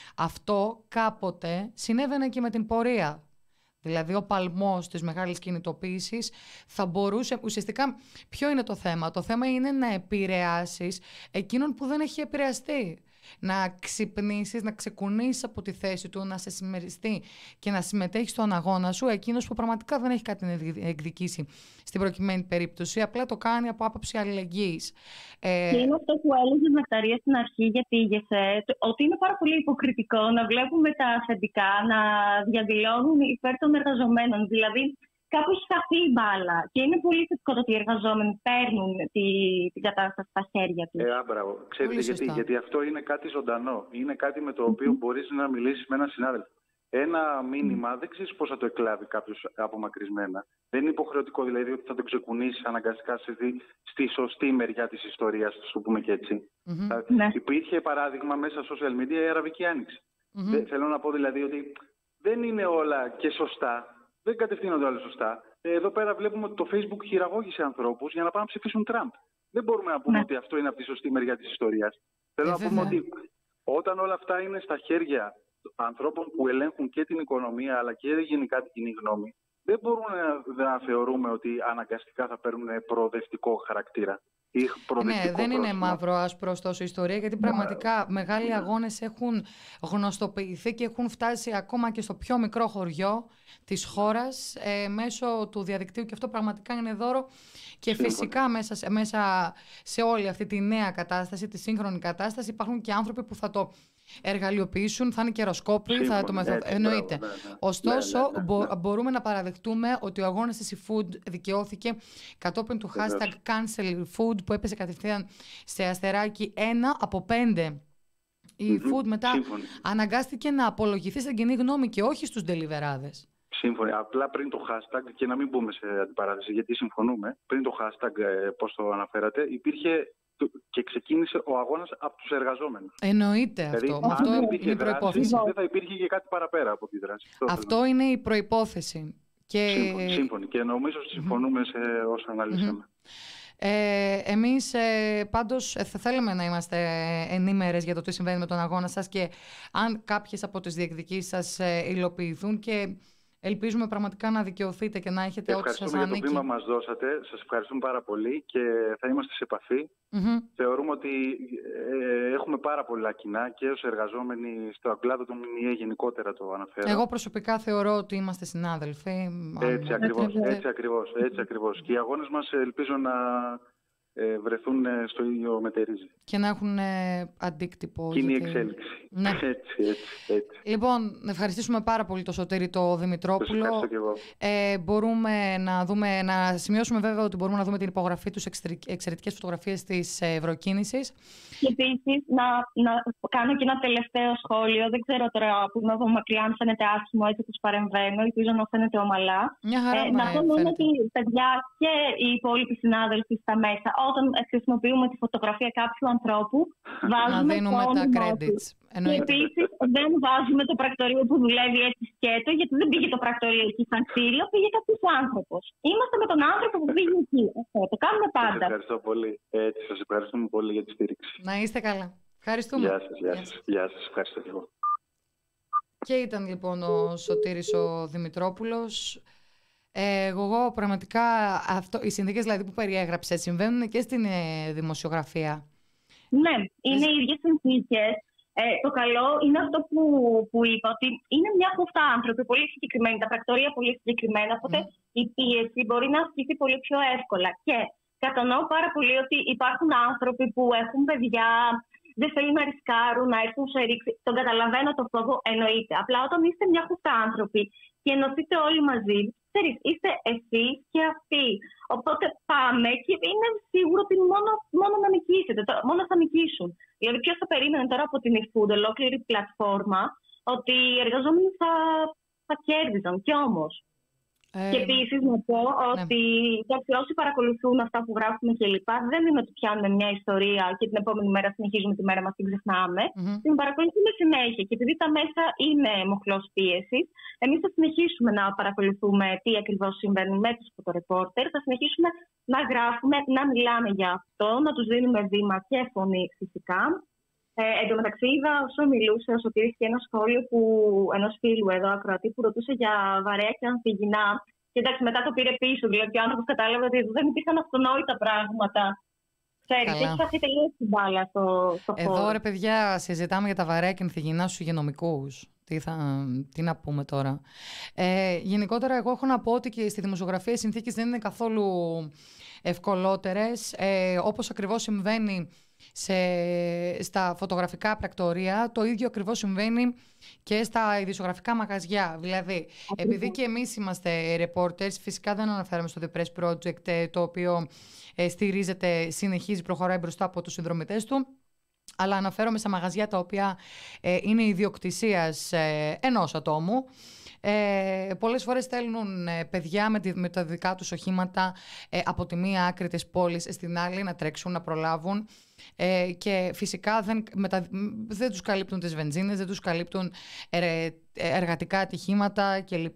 A: Αυτό κάποτε συνέβαινε και με την πορεία. Δηλαδή ο παλμός της μεγάλης κινητοποίησης θα μπορούσε... Ουσιαστικά ποιο είναι το θέμα? Το θέμα είναι να επηρεάσεις εκείνον που δεν έχει επηρεαστεί. Να ξυπνήσεις, να ξεκουνήσεις από τη θέση του, να σε συμμεριστεί και να συμμετέχει στον αγώνα σου εκείνος που πραγματικά δεν έχει κάτι να εκδικήσει στην προκειμένη περίπτωση, απλά το κάνει από άποψη αλληλεγγύης.
B: Και είναι αυτό που έλεγε η Νεκταρία στην αρχή για τη ΓΕΣΕ, ότι είναι πάρα πολύ υποκριτικό να βλέπουμε τα αφεντικά να διαδηλώνουν υπέρ των εργαζομένων. Δηλαδή, κάπου έχει χαθεί η μπάλα. Και είναι πολύ θετικό ότι οι εργαζόμενοι παίρνουν τη, την κατάσταση στα χέρια τους.
D: Ε, άμπραβο. Ξέρετε γιατί, γιατί αυτό είναι κάτι ζωντανό. Είναι κάτι με το οποίο mm-hmm. μπορείς να μιλήσεις με έναν συνάδελφο. Ένα μήνυμα mm. δεν ξέρεις πώς θα το εκλάβει κάποιος απομακρυσμένα. Δεν είναι υποχρεωτικό δηλαδή ότι θα το ξεκουνήσεις αναγκαστικά στη, στη σωστή μεριά της ιστορίας, το πούμε και έτσι. Mm-hmm. Θα, ναι. Υπήρχε παράδειγμα μέσα στα social media η Αραβική Άνοιξη. Mm-hmm. Δεν, θέλω να πω δηλαδή ότι δεν είναι όλα και σωστά. Δεν κατευθύνονται όλα σωστά. Εδώ πέρα βλέπουμε ότι το Facebook χειραγώγησε ανθρώπους για να πάνε να ψηφίσουν Τραμπ. Δεν μπορούμε να πούμε ναι. ότι αυτό είναι από τη σωστή μεριά της ιστορίας. Θέλω ε, να πούμε ότι όταν όλα αυτά είναι στα χέρια ανθρώπων που ελέγχουν και την οικονομία αλλά και γενικά την κοινή γνώμη, δεν μπορούμε να, να θεωρούμε ότι αναγκαστικά θα παίρνουν προοδευτικό χαρακτήρα.
A: Ναι, δεν είναι μαύρο άσπρο ωστόσο η ιστορία, γιατί πραγματικά yeah. μεγάλοι αγώνες έχουν γνωστοποιηθεί και έχουν φτάσει ακόμα και στο πιο μικρό χωριό της χώρας ε, μέσω του διαδικτύου, και αυτό πραγματικά είναι δώρο. Και φυσικά μέσα σε, μέσα σε όλη αυτή τη νέα κατάσταση, τη σύγχρονη κατάσταση, υπάρχουν και άνθρωποι που θα το εργαλειοποιήσουν, θα είναι καιροσκόποι, Σύμφωνη, θα το μεθοδεύουν. Εννοείται. Ναι, ναι. Ωστόσο, ναι, ναι, ναι, μπο- ναι. μπορούμε να παραδεχτούμε ότι ο αγώνας της eFood δικαιώθηκε κατόπιν του ναι, hashtag cancel food που έπεσε κατευθείαν σε αστεράκι ένα από πέντε. Η eFood mm-hmm. μετά Σύμφωνη. αναγκάστηκε να απολογηθεί στην κοινή γνώμη και όχι στους ντελιβεράδες.
D: Σύμφωνοι. Απλά πριν το hashtag, και να μην μπούμε σε αντιπαράθεση γιατί συμφωνούμε, πριν το hashtag, πώς το αναφέρατε, υπήρχε και ξεκίνησε ο αγώνας από τους εργαζόμενους.
A: Εννοείται
D: δηλαδή,
A: αυτό.
D: Αν
A: αυτό
D: δεν υπήρχε
A: είναι η προϋπόθεση.
D: Δεν θα υπήρχε και κάτι παραπέρα από τη δράση.
A: Αυτό θέλω. είναι η προϋπόθεση. Και...
D: Σύμφωνοι, σύμφωνοι. Και νομίζω ότι συμφωνούμε σε όσα αναλύσαμε.
A: Ε, εμείς ε, πάντως ε, θα θέλαμε να είμαστε ενήμερες για το τι συμβαίνει με τον αγώνα σας και αν κάποιες από τις διεκδικήσεις σας ε, υλοποιηθούν, και ελπίζουμε πραγματικά να δικαιωθείτε και να έχετε ό,τι σας ανήκει.
D: Ευχαριστούμε για το βήμα μας δώσατε. Σας ευχαριστούμε πάρα πολύ και θα είμαστε σε επαφή. Mm-hmm. Θεωρούμε ότι ε, έχουμε πάρα πολλά κοινά και ως εργαζόμενοι στο κλάδο των ΜΜΕ γενικότερα το αναφέρω.
A: Εγώ προσωπικά θεωρώ ότι είμαστε συνάδελφοι.
D: Έτσι ακριβώς, έτσι ακριβώς, έτσι ακριβώς. Και οι αγώνες μας ελπίζω να ε, βρεθούν στο ίδιο μετερίζει.
A: Και να έχουν ε, αντίκτυπο.
D: Κοινή γιατί... εξέλιξη.
A: Ναι.
D: Έτσι, έτσι, έτσι.
A: Λοιπόν, να ευχαριστήσουμε πάρα πολύ τον Σωτήρη το Δημητρόπουλο.
D: Σας ευχαριστώ και εγώ.
A: Ε, μπορούμε να, δούμε, να σημειώσουμε βέβαια ότι μπορούμε να δούμε την υπογραφή τους εξαιρετικές φωτογραφίες της Ευρωκίνησης.
B: Και επίσης να, να κάνω και ένα τελευταίο σχόλιο. Δεν ξέρω τώρα που είμαι από μακριά αν φαίνεται άσχημο έτσι που παρεμβαίνω. Ελπίζω να φαίνεται ομαλά.
A: Μια χαρά, ε,
B: να πω μόνο ότι παιδιά και οι υπόλοιποι συνάδελφοι στα μέσα, όταν χρησιμοποιούμε τη φωτογραφία κάποιου ανθρώπου, βάζουμε
A: να δίνουμε
B: το
A: τα credits.
B: Και επίσης δεν βάζουμε το πρακτορείο που δουλεύει έτσι σκέτο, γιατί δεν πήγε το πρακτορείο εκεί σαν ξύλο, πήγε κάποιος άνθρωπος. Είμαστε με τον άνθρωπο που πήγε εκεί. Αυτό το κάνουμε πάντα.
D: Σας ευχαριστώ πολύ. Έτσι, σας ευχαριστούμε πολύ για τη στήριξη.
A: Να είστε καλά. Ευχαριστούμε.
D: Γεια σας, γεια σας. Γεια σας. Ευχαριστώ και εγώ.
A: Και ήταν λοιπόν ο Σωτήρης ο Δημητρόπουλος. Ε, εγώ πραγματικά αυτό, οι συνθήκες δηλαδή που περιέγραψε συμβαίνουν και στην ε, δημοσιογραφία.
B: Ναι, είναι οι ίδιες συνθήκες. Ε, το καλό είναι αυτό που, που είπα, ότι είναι μια χούφτα άνθρωποι πολύ συγκεκριμένοι, τα πρακτορεία πολύ συγκεκριμένα, οπότε mm. η πίεση μπορεί να ασκηθεί πολύ πιο εύκολα. Και κατανοώ πάρα πολύ ότι υπάρχουν άνθρωποι που έχουν παιδιά, δεν θέλουν να ρισκάρουν, να έρθουν σε ρήξη. Τον καταλαβαίνω το φόβο, εννοείται. Απλά όταν είστε μια χούφτα άνθρωποι και ενωθείτε όλοι μαζί, ξέρεις, είστε εσείς και αυτοί. Οπότε πάμε και είναι σίγουρο ότι μόνο, μόνο να νικήσετε, μόνο θα νικήσουν. Δηλαδή, ποιος θα περίμενε τώρα από την eFood, ολόκληρη πλατφόρμα, ότι οι εργαζόμενοι θα, θα κέρδιζαν. Κι όμως.
A: Ε,
B: και επίσης να πω ότι ναι. όσοι παρακολουθούν αυτά που γράφουμε κλπ. Δεν είναι ότι πιάνουμε μια ιστορία και την επόμενη μέρα συνεχίζουμε τη μέρα μας, την ξεχνάμε. Mm-hmm. Την παρακολουθούμε συνέχεια. Και επειδή τα μέσα είναι μοχλός πίεσης, εμείς θα συνεχίσουμε να παρακολουθούμε τι ακριβώς συμβαίνει με τους φωτορεπόρτερ. Θα συνεχίσουμε να γράφουμε, να μιλάμε για αυτό, να τους δίνουμε βήμα και φωνή φυσικά. Ε, εν τω μεταξύ, είδα όσο μιλούσε, όσο τηρήθηκε ένα σχόλιο που ενός φίλου εδώ, ακροατή, που ρωτούσε για βαρέα και ανθυγινά. Και εντάξει, μετά το πήρε πίσω, δηλαδή ο άνθρωπος κατάλαβε ότι δεν υπήρχαν αυτονόητα πράγματα. Ξέρεις, έχει χαθεί τελείως την μπάλα στο, στο χώρο.
A: Εδώ, ρε παιδιά, συζητάμε για τα βαρέα και ανθυγινά στους υγειονομικούς. Τι, θα, τι να πούμε τώρα. Ε, γενικότερα, εγώ έχω να πω ότι και στη δημοσιογραφία οι συνθήκες δεν είναι καθόλου ευκολότερες. Ε, όπως ακριβώς συμβαίνει σε, στα φωτογραφικά πρακτορία, το ίδιο ακριβώς συμβαίνει και στα ειδησιογραφικά μαγαζιά. Δηλαδή, επειδή και εμείς είμαστε reporters, φυσικά δεν αναφέραμε στο The Press Project, το οποίο ε, στηρίζεται, συνεχίζει, προχωράει μπροστά από τους συνδρομητές του, αλλά αναφέρομαι σε μαγαζιά τα οποία ε, είναι ιδιοκτησίας ε, ενός ατόμου. Ε, πολλές φορές στέλνουν ε, παιδιά με, τη, με τα δικά τους οχήματα ε, από τη μία άκρη της πόλης στην άλλη να τρέξουν, να προλάβουν, ε, και φυσικά δεν, μετα, δεν τους καλύπτουν τις βενζίνες, δεν τους καλύπτουν ε, εργατικά ατυχήματα κλπ.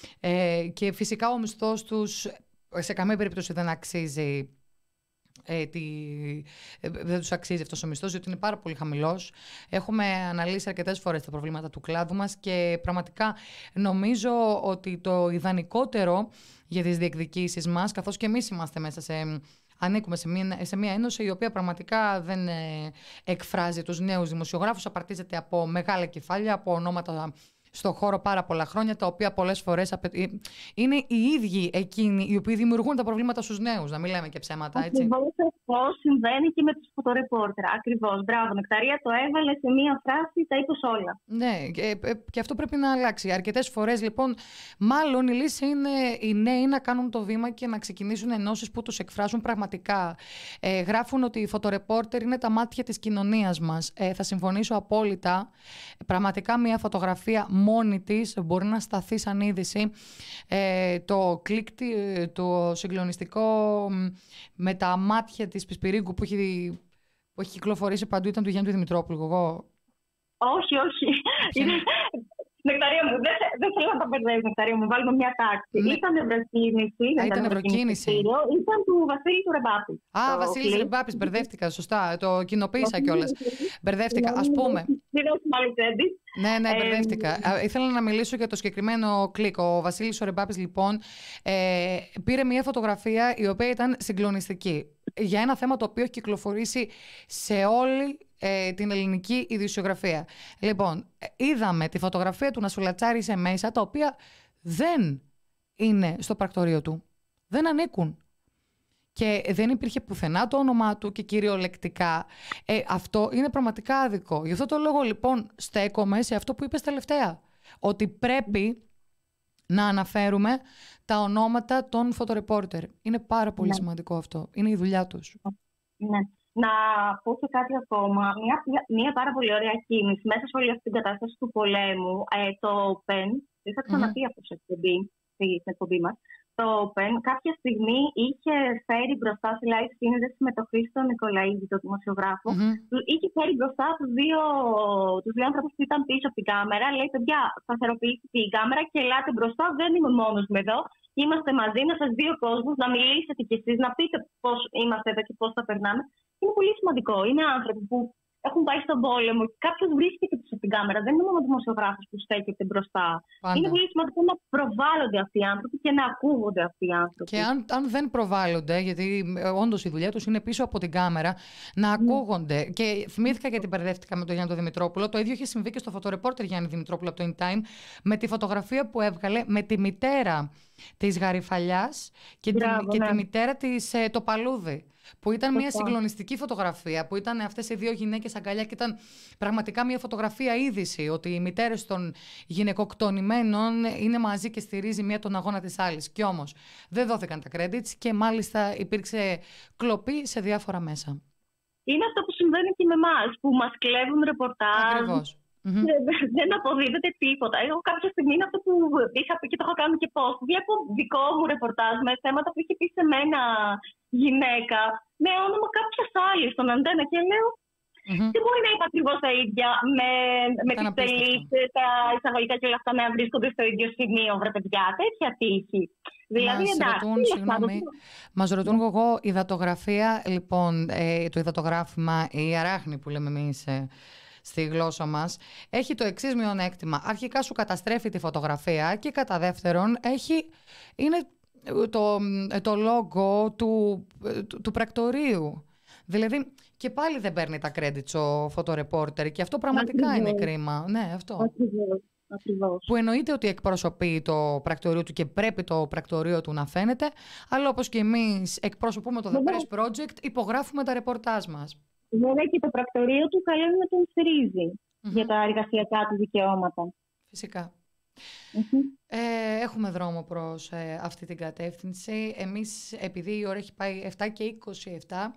A: Ε, και φυσικά ο μισθός τους σε καμία περίπτωση δεν αξίζει. Ε, τι, ε, δεν τους αξίζει αυτός ο μισθός, διότι είναι πάρα πολύ χαμηλός. Έχουμε αναλύσει αρκετές φορές τα προβλήματα του κλάδου μας και πραγματικά νομίζω ότι το ιδανικότερο για τις διεκδικήσεις μας, καθώς και εμείς είμαστε μέσα σε... ανήκουμε σε μια, σε μια ένωση η οποία πραγματικά δεν ε, εκφράζει τους νέους δημοσιογράφους, απαρτίζεται από μεγάλα κεφάλια, από ονόματα στον χώρο πάρα πολλά χρόνια, τα οποία πολλές φορές απαι... είναι οι ίδιοι εκείνοι οι οποίοι δημιουργούν τα προβλήματα στους νέους, να μην λέμε και ψέματα, έτσι.
B: Ακριβώς αυτό συμβαίνει και με τους φωτορεπόρτερ. Ακριβώς. Μπράβο, Νεκταρία, το έβαλε σε μία φράση, τα είπες όλα.
A: Ναι, και, και αυτό πρέπει να αλλάξει. Αρκετές φορές, λοιπόν, μάλλον η λύση είναι οι νέοι να κάνουν το βήμα και να ξεκινήσουν ενώσεις που τους εκφράζουν πραγματικά. Ε, γράφουν ότι οι φωτορεπόρτερ είναι τα μάτια της κοινωνίας μας. Ε, θα συμφωνήσω απόλυτα. Πραγματικά μια φωτογραφία μόνη της μπορεί να σταθεί σαν είδηση. Ε, το κλικ, το συγκλονιστικό με τα μάτια της Πισπυρίγκου που έχει, που έχει κυκλοφορήσει παντού ήταν του Γιάννη του Δημητρόπουλου. Εγώ...
B: Όχι, όχι. Νεκταρία μου, δεν, δεν θέλω να τα μπερδεύεις, Νεκταρία μου. Βάλουμε μια τάξη. Ναι. Ήταν ευρωκίνηση.
A: Α, ήταν ευρωκίνηση.
B: Ήταν του Βασίλη του Ρεμπάπη.
A: Α, το Βασίλης κλικ. Ρεμπάπης, μπερδεύτηκα, σωστά. Το κοινοποίησα κιόλας. Μπερδεύτηκα, ας πούμε. Ναι, ναι, μπερδεύτηκα. Ε, Ήθελα να μιλήσω για το συγκεκριμένο κλικ. Ο Βασίλης ο Ρεμπάπης, λοιπόν, ε, πήρε μια φωτογραφία η οποία ήταν συγκλονιστική. Για ένα θέμα το οποίο έχει κυκλοφορήσει σε όλη ε, την ελληνική ειδησιογραφία. Λοιπόν, είδαμε τη φωτογραφία του να σουλατσάρισε μέσα, τα οποία δεν είναι στο πρακτορείο του. Δεν ανήκουν. Και δεν υπήρχε πουθενά το όνομά του και κυριολεκτικά. Ε, αυτό είναι πραγματικά άδικο. Γι' αυτό το λόγο, λοιπόν, στέκομαι σε αυτό που είπες τελευταία. Ότι πρέπει να αναφέρουμε τα ονόματα των φωτορεπόρτερ. Είναι πάρα πολύ ναι. σημαντικό αυτό. Είναι η δουλειά τους.
B: Ναι. Να πω και κάτι ακόμα. Μια, μια πάρα πολύ ωραία κίνηση μέσα σε όλη αυτή την κατάσταση του πολέμου. Ε, το Open, δεν θα ξαναπεί mm-hmm. αυτό στην εκπομπή μας. Το Open κάποια στιγμή είχε φέρει μπροστά σε live σύνδεση με τον Χρήστο Νικολαίδη, τον δημοσιογράφο. Mm-hmm. Είχε φέρει μπροστά τους δύο, τους δύο άνθρωπους που ήταν πίσω από την κάμερα. Λέει: παιδιά, σταθεροποιήστε την κάμερα και ελάτε μπροστά. Δεν είμαι μόνος μου εδώ. Είμαστε μαζί, να σας δει ο κόσμος, να μιλήσετε κι εσείς, να πείτε πώς είμαστε εδώ και πώς θα περνάμε. Είναι πολύ σημαντικό. Είναι άνθρωποι που έχουν πάει στον πόλεμο και κάποιος βρίσκεται πίσω από την κάμερα. Δεν είναι μόνο ο δημοσιογράφος που στέκεται μπροστά. Πάντα. Είναι πολύ σημαντικό να προβάλλονται αυτοί οι άνθρωποι και να ακούγονται αυτοί οι άνθρωποι.
A: Και αν, αν δεν προβάλλονται, γιατί όντως η δουλειά τους είναι πίσω από την κάμερα, να ακούγονται. Mm. Και θυμήθηκα γιατί μπερδεύτηκα με τον Γιάννη τον Δημητρόπουλο. Το ίδιο είχε συμβεί και στο φωτορεπόρτερ Γιάννη Δημητρόπουλο από το InTime, με τη φωτογραφία που έβγαλε με τη μητέρα της Γαριφαλιάς και, Μπράβο, τη, και ναι. τη μητέρα της ε, Τοπαλούδη. Που ήταν μια συγκλονιστική φωτογραφία, που ήταν αυτές οι δύο γυναίκες αγκαλιά και ήταν πραγματικά μια φωτογραφία είδηση ότι οι μητέρες των γυναικοκτονημένων είναι μαζί και στηρίζει μία τον αγώνα της άλλης. Κι όμως δεν δόθηκαν τα credits και μάλιστα υπήρξε κλοπή σε διάφορα μέσα.
B: Είναι αυτό που συμβαίνει και με εμάς, που μας κλέβουν ρεπορτάζ.
A: Ακριβώς.
B: Mm-hmm. Δεν, δεν αποδίδεται τίποτα. Εγώ κάποια στιγμή είναι αυτό που είχα πει και το έχω κάνει και πώς. Βλέπω δικό μου ρεπορτάζ με θέματα που είχε πει σε μένα γυναίκα με όνομα κάποια άλλη στον Αντένα και λέω. Mm-hmm. Δεν μπορεί να είναι ακριβώς τα ίδια με, με τις τελείς, τα εισαγωγικά και όλα αυτά να βρίσκονται στο ίδιο σημείο, βρε παιδιά, τέτοια τύχη. Δηλαδή,
A: μας
B: εντάξει,
A: ρωτούν, συγγνώμη, μας ρωτούν εγώ, η υδατογραφία, λοιπόν, ε, το υδατογράφημα, η αράχνη που λέμε εμείς ε, στη γλώσσα μας, έχει το εξής μειονέκτημα. Αρχικά σου καταστρέφει τη φωτογραφία και κατά δεύτερον έχει, είναι το, το logo του, του, του πρακτορείου. Δηλαδή, και πάλι δεν παίρνει τα credits ο φωτορεπόρτερ και αυτό πραγματικά Ακριβώς. είναι κρίμα. Ναι, αυτό.
B: Ακριβώς. Ακριβώς.
A: Που εννοείται ότι εκπροσωπεί το πρακτορείο του και πρέπει το πρακτορείο του να φαίνεται, αλλά όπως και εμείς εκπροσωπούμε το The Press Project, υπογράφουμε τα ρεπορτάζ μας.
B: Βέβαια και το πρακτορείο του καλό είναι να τον στηρίζει mm-hmm. για τα εργασιακά του δικαιώματα.
A: Φυσικά.
B: Mm-hmm.
A: Ε, έχουμε δρόμο προς ε, αυτή την κατεύθυνση. Εμείς, επειδή η ώρα έχει πάει επτά και είκοσι επτά,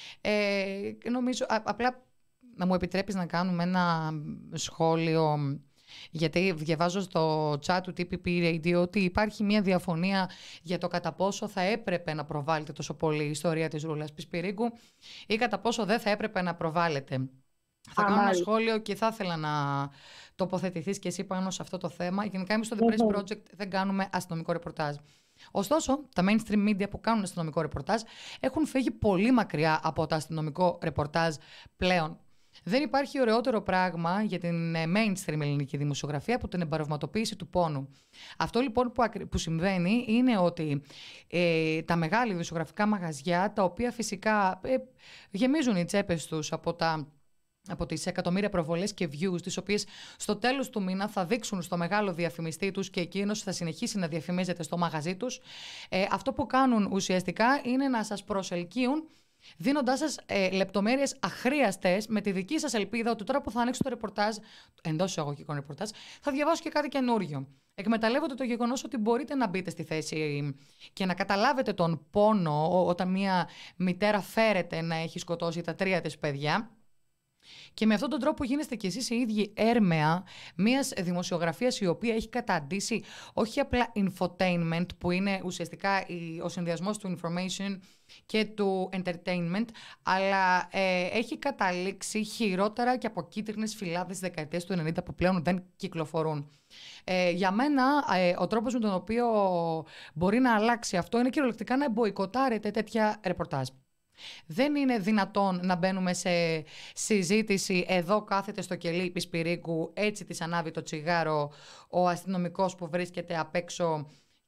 A: ε, νομίζω, α, απλά να μου επιτρέπεις να κάνουμε ένα σχόλιο, γιατί διαβάζω στο chat του τι πι πι Radio ότι υπάρχει μια διαφωνία για το κατά πόσο θα έπρεπε να προβάλλεται τόσο πολύ η ιστορία της Ρούλας Πισπυρίγκου ή κατά πόσο δεν θα έπρεπε να προβάλλεται. Θα κάνω ένα σχόλιο και θα ήθελα να τοποθετηθείς και εσύ πάνω σε αυτό το θέμα. Γενικά εμείς στο The Press Project δεν κάνουμε αστυνομικό ρεπορτάζ. Ωστόσο, τα mainstream media που κάνουν αστυνομικό ρεπορτάζ έχουν φύγει πολύ μακριά από το αστυνομικό ρεπορτάζ πλέον. Δεν υπάρχει ωραιότερο πράγμα για την mainstream ελληνική δημοσιογραφία από την εμπαρευματοποίηση του πόνου. Αυτό λοιπόν που, που συμβαίνει είναι ότι ε, τα μεγάλα δημοσιογραφικά μαγαζιά, τα οποία φυσικά ε, γεμίζουν οι τσέπες τους από τα... από τις εκατομμύρια προβολές και views, τις οποίες στο τέλος του μήνα θα δείξουν στο μεγάλο διαφημιστή τους και εκείνος θα συνεχίσει να διαφημίζεται στο μαγαζί τους. Ε, αυτό που κάνουν ουσιαστικά είναι να σας προσελκύουν, δίνοντάς σας ε, λεπτομέρειες αχρίαστες με τη δική σας ελπίδα ότι τώρα που θα ανοίξω το ρεπορτάζ, εντός εισαγωγικών ρεπορτάζ, θα διαβάσω και κάτι καινούριο. Εκμεταλλεύονται το γεγονός ότι μπορείτε να μπείτε στη θέση και να καταλάβετε τον πόνο όταν μια μητέρα φέρεται να έχει σκοτώσει τα τρία της παιδιά. Και με αυτόν τον τρόπο γίνεστε κι εσείς οι ίδιοι έρμεα μιας δημοσιογραφίας η οποία έχει καταντήσει όχι απλά infotainment, που είναι ουσιαστικά ο συνδυασμός του information και του entertainment, αλλά ε, έχει καταλήξει χειρότερα και από κίτρινες φυλάδες της δεκαετίας του ενενήντα που πλέον δεν κυκλοφορούν. Ε, για μένα ε, ο τρόπος με τον οποίο μπορεί να αλλάξει αυτό είναι κυριολεκτικά να μποϊκοτάρετε τέτοια ρεπορτάζ. Δεν είναι δυνατόν να μπαίνουμε σε συζήτηση εδώ κάθεται στο κελί Πισπυρίγκου, έτσι της ανάβει το τσιγάρο ο αστυνομικός που βρίσκεται απ' έξω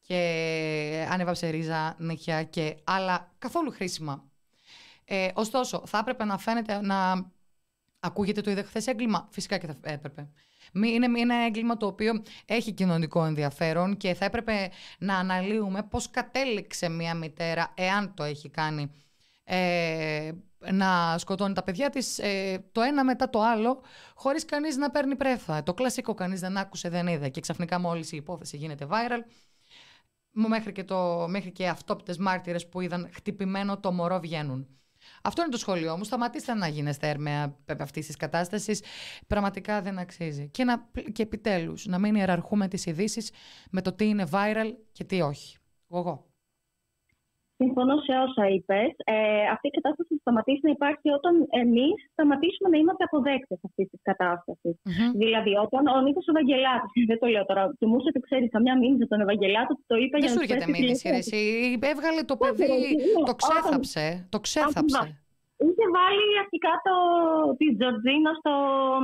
A: και ανέβαψε ρίζα, νύχια και άλλα καθόλου χρήσιμα. Ε, ωστόσο, θα έπρεπε να φαίνεται να ακούγεται το είδε χθες έγκλημα. Φυσικά και θα έπρεπε. Είναι ένα έγκλημα το οποίο έχει κοινωνικό ενδιαφέρον και θα έπρεπε να αναλύουμε πώς κατέληξε μια μητέρα, εάν το έχει κάνει, Ε, να σκοτώνει τα παιδιά της ε, το ένα μετά το άλλο χωρίς κανείς να παίρνει πρέφα. Το κλασικό κανείς δεν άκουσε, δεν είδε και ξαφνικά μόλις η υπόθεση γίνεται viral μέχρι και, το, μέχρι και αυτόπτες μάρτυρες που είδαν χτυπημένο το μωρό βγαίνουν. Αυτό είναι το σχόλιο μου. Σταματήστε να γίνεστε έρμεα αυτής της κατάστασης. Πραγματικά δεν αξίζει. Και, να, και επιτέλους να μην ιεραρχούμε τις ειδήσεις με το τι είναι viral και τι όχι. Εγώ.
B: Συμφωνώ σε όσα είπες. Ε, αυτή η κατάσταση θα σταματήσει να υπάρχει όταν εμείς σταματήσουμε να είμαστε αποδέκτες αυτής της κατάστασης. Mm-hmm. Δηλαδή, όταν ο Νίκος Ευαγγελάτος, δεν το λέω τώρα, του Μούσο του ξέρει καμιά μήνυμα τον Ευαγγελάτο, το είπα για να
A: σου έρχεται μήνυση, ρε εσύ. Έβγαλε το παιδί, το ξέθαψε. Το ξέθαψε.
B: Είχε βάλει αρχικά το, τη Τζορτζίνα στο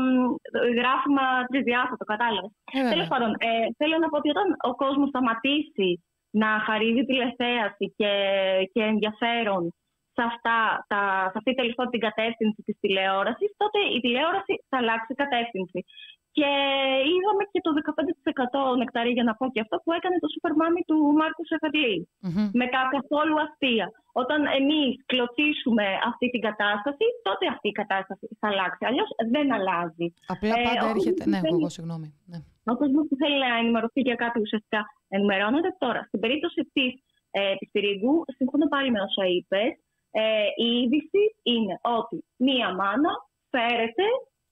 B: γράφημα τρισδιάστατο, κατάλαβες. Yeah. Τέλος πάντων, ε, θέλω να πω ότι όταν ο κόσμος σταματήσει να χαρίζει τηλεθέαση και, και ενδιαφέρον σε, αυτά, τα, σε αυτή τελικά την κατεύθυνση της τηλεόρασης, τότε η τηλεόραση θα αλλάξει κατεύθυνση. Και είδαμε και το δεκαπέντε τοις εκατό νεκταρί, για να πω και αυτό, που έκανε το Super Mommy του Μάρκου Σεφερλή. Mm-hmm. Με καθόλου αστεία. Όταν εμείς κλωτσίσουμε αυτή την κατάσταση, τότε αυτή η κατάσταση θα αλλάξει. Αλλιώς δεν αλλάζει.
A: Απλά πάντα ε, έρχεται. Ναι, θέλει... εγώ συγγνώμη. Ναι.
B: Ο κόσμος που θέλει να ενημερωθεί για κάτι ουσιαστικά ενημερώνεται. Τώρα, στην περίπτωση της ε, Πισπυρίγκου, συμφωνώ πάλι με όσα είπες. Ε, η είδηση είναι ότι μία μάνα φέρεται, είτε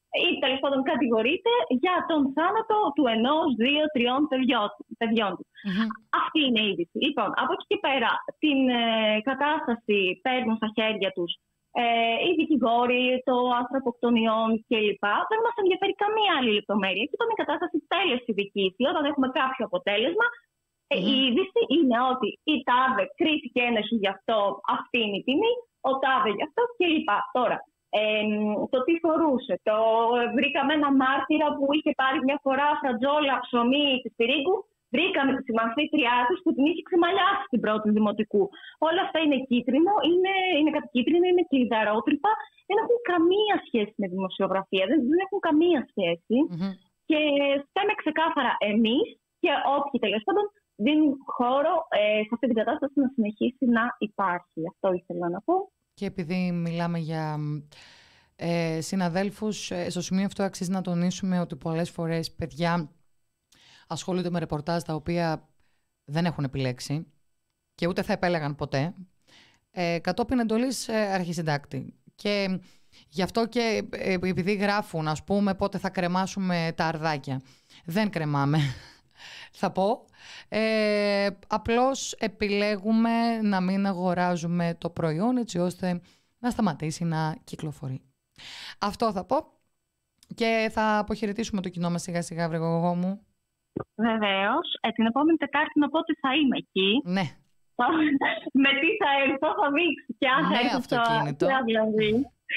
B: τέλος πάντων κατηγορείται για τον θάνατο του ενός, δύο, τριών παιδιών του. Mm-hmm. Αυτή είναι η είδηση. Λοιπόν, από εκεί και πέρα την ε, κατάσταση παίρνουν στα χέρια τους ε, οι δικηγόροι, το ανθρωποκτονιών κλπ. Δεν μας ενδιαφέρει καμία άλλη λεπτομέρεια. Και όταν η κατάσταση τέλειωσε στη δικήση, όταν έχουμε κάποιο αποτέλεσμα, mm-hmm. η είδηση είναι ότι η ΤΑΒΕ κρίθηκε ένοχη γι' αυτό, αυτή είναι η τιμή, ο ΤΑΒΕ γι' αυτό κλπ. Τώρα, Ε, το τι φορούσε. Το βρήκαμε ένα μάρτυρα που είχε πάρει μια φορά φρατζόλα ψωμί της Πυρίγκου. Βρήκαμε τη συμμαθήτριά της που την είχε ξεμαλιάσει στην πρώτη δημοτικού. Όλα αυτά είναι κίτρινο, είναι, είναι κατακίτρινο, είναι κλειδαρότρυπα. Δεν έχουν καμία σχέση με δημοσιογραφία. Δεν, δεν έχουν καμία σχέση. Mm-hmm. Και φταίμε ξεκάθαρα εμείς και όποιοι τέλος πάντων δίνουν χώρο ε, σε αυτή την κατάσταση να συνεχίσει να υπάρχει. Αυτό ήθελα να πω.
A: Και επειδή μιλάμε για ε, συναδέλφους, ε, στο σημείο αυτό αξίζει να τονίσουμε ότι πολλές φορές παιδιά ασχολούνται με ρεπορτάζ τα οποία δεν έχουν επιλέξει και ούτε θα επέλεγαν ποτέ, ε, κατόπιν εντολής ε, αρχισυντάκτη. Και γι' αυτό και ε, επειδή γράφουν, ας πούμε, πότε θα κρεμάσουμε τα αρδάκια. Δεν κρεμάμε, θα πω. Ε, απλώς επιλέγουμε να μην αγοράζουμε το προϊόν έτσι ώστε να σταματήσει να κυκλοφορεί. Αυτό θα πω και θα αποχαιρετήσουμε το κοινό μας σιγά σιγά, βρεγωγό μου.
B: Βεβαίως. Ε, την επόμενη Τετάρτη να πω ότι θα είμαι εκεί.
A: Ναι.
B: Με τι θα έρθω, θα δείξει και αν θα έρθω
A: αυτοκίνητο.
B: Δηλαδή.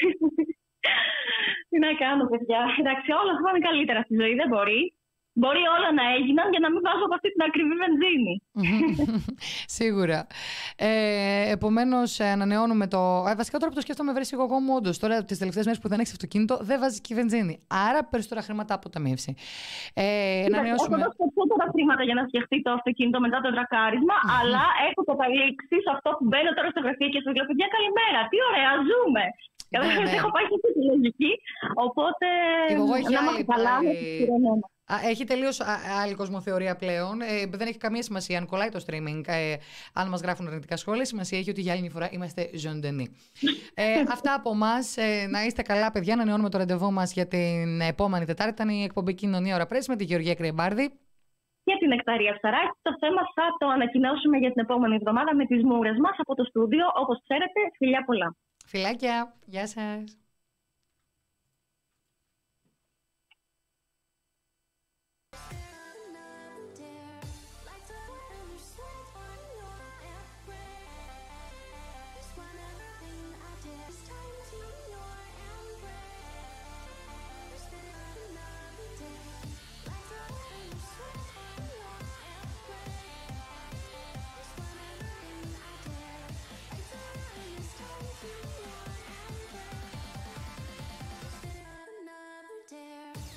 B: Τι να κάνω, παιδιά. Εντάξει, όλα θα πάνε καλύτερα στη ζωή, δεν μπορεί. Μπορεί όλα να έγιναν για να μην βάζω από αυτή την ακριβή βενζίνη.
A: Σίγουρα. Ε, επομένως, ανανεώνουμε το. Ε, βασικά τώρα που το σκέφτομαι, βρέσει εγώ μου, όντως. Τώρα, τις τελευταίες μέρες που δεν έχεις αυτοκίνητο, δεν βάζεις και βενζίνη. Άρα, περισσότερα χρήματα αποταμίευση. Ε, ανανεώσουμε.
B: Έχω δώσει περισσότερα χρήματα για να φτιαχτεί το αυτοκίνητο μετά το τρακάρισμα, αλλά έχω καταλήξει σε αυτό που μπαίνω τώρα στο γραφείο και σας λέω: παιδιά, καλημέρα. Τι ωραία, ζούμε. Ναι, ναι. Έχω πάει σε αυτή τη λογική. Οπότε.
A: Εγώ έχει
B: να
A: άλλη,
B: καλά,
A: έχει τελείως άλλη κοσμοθεωρία πλέον. Ε, δεν έχει καμία σημασία αν κολλάει το streaming, ε, αν μας γράφουν αρνητικά σχόλια. Σημασία έχει ότι για άλλη μια φορά είμαστε ζωντανοί. ε, αυτά από εμάς. Ε, να είστε καλά, παιδιά. Να ανανεώνουμε το ραντεβού μας για την επόμενη Τετάρτη. Ήταν η εκπομπή Κοινωνία Ώρα Πρέσβη με τη Γεωργία Κρυεμπάρδη.
B: Και την Νεκταρία Ψαράκη. Το θέμα θα το ανακοινώσουμε για την επόμενη εβδομάδα με τις μούρες μας από το στούντιο. Όπως ξέρετε, φιλιά πολλά.
A: Φιλάκια. Γεια σας.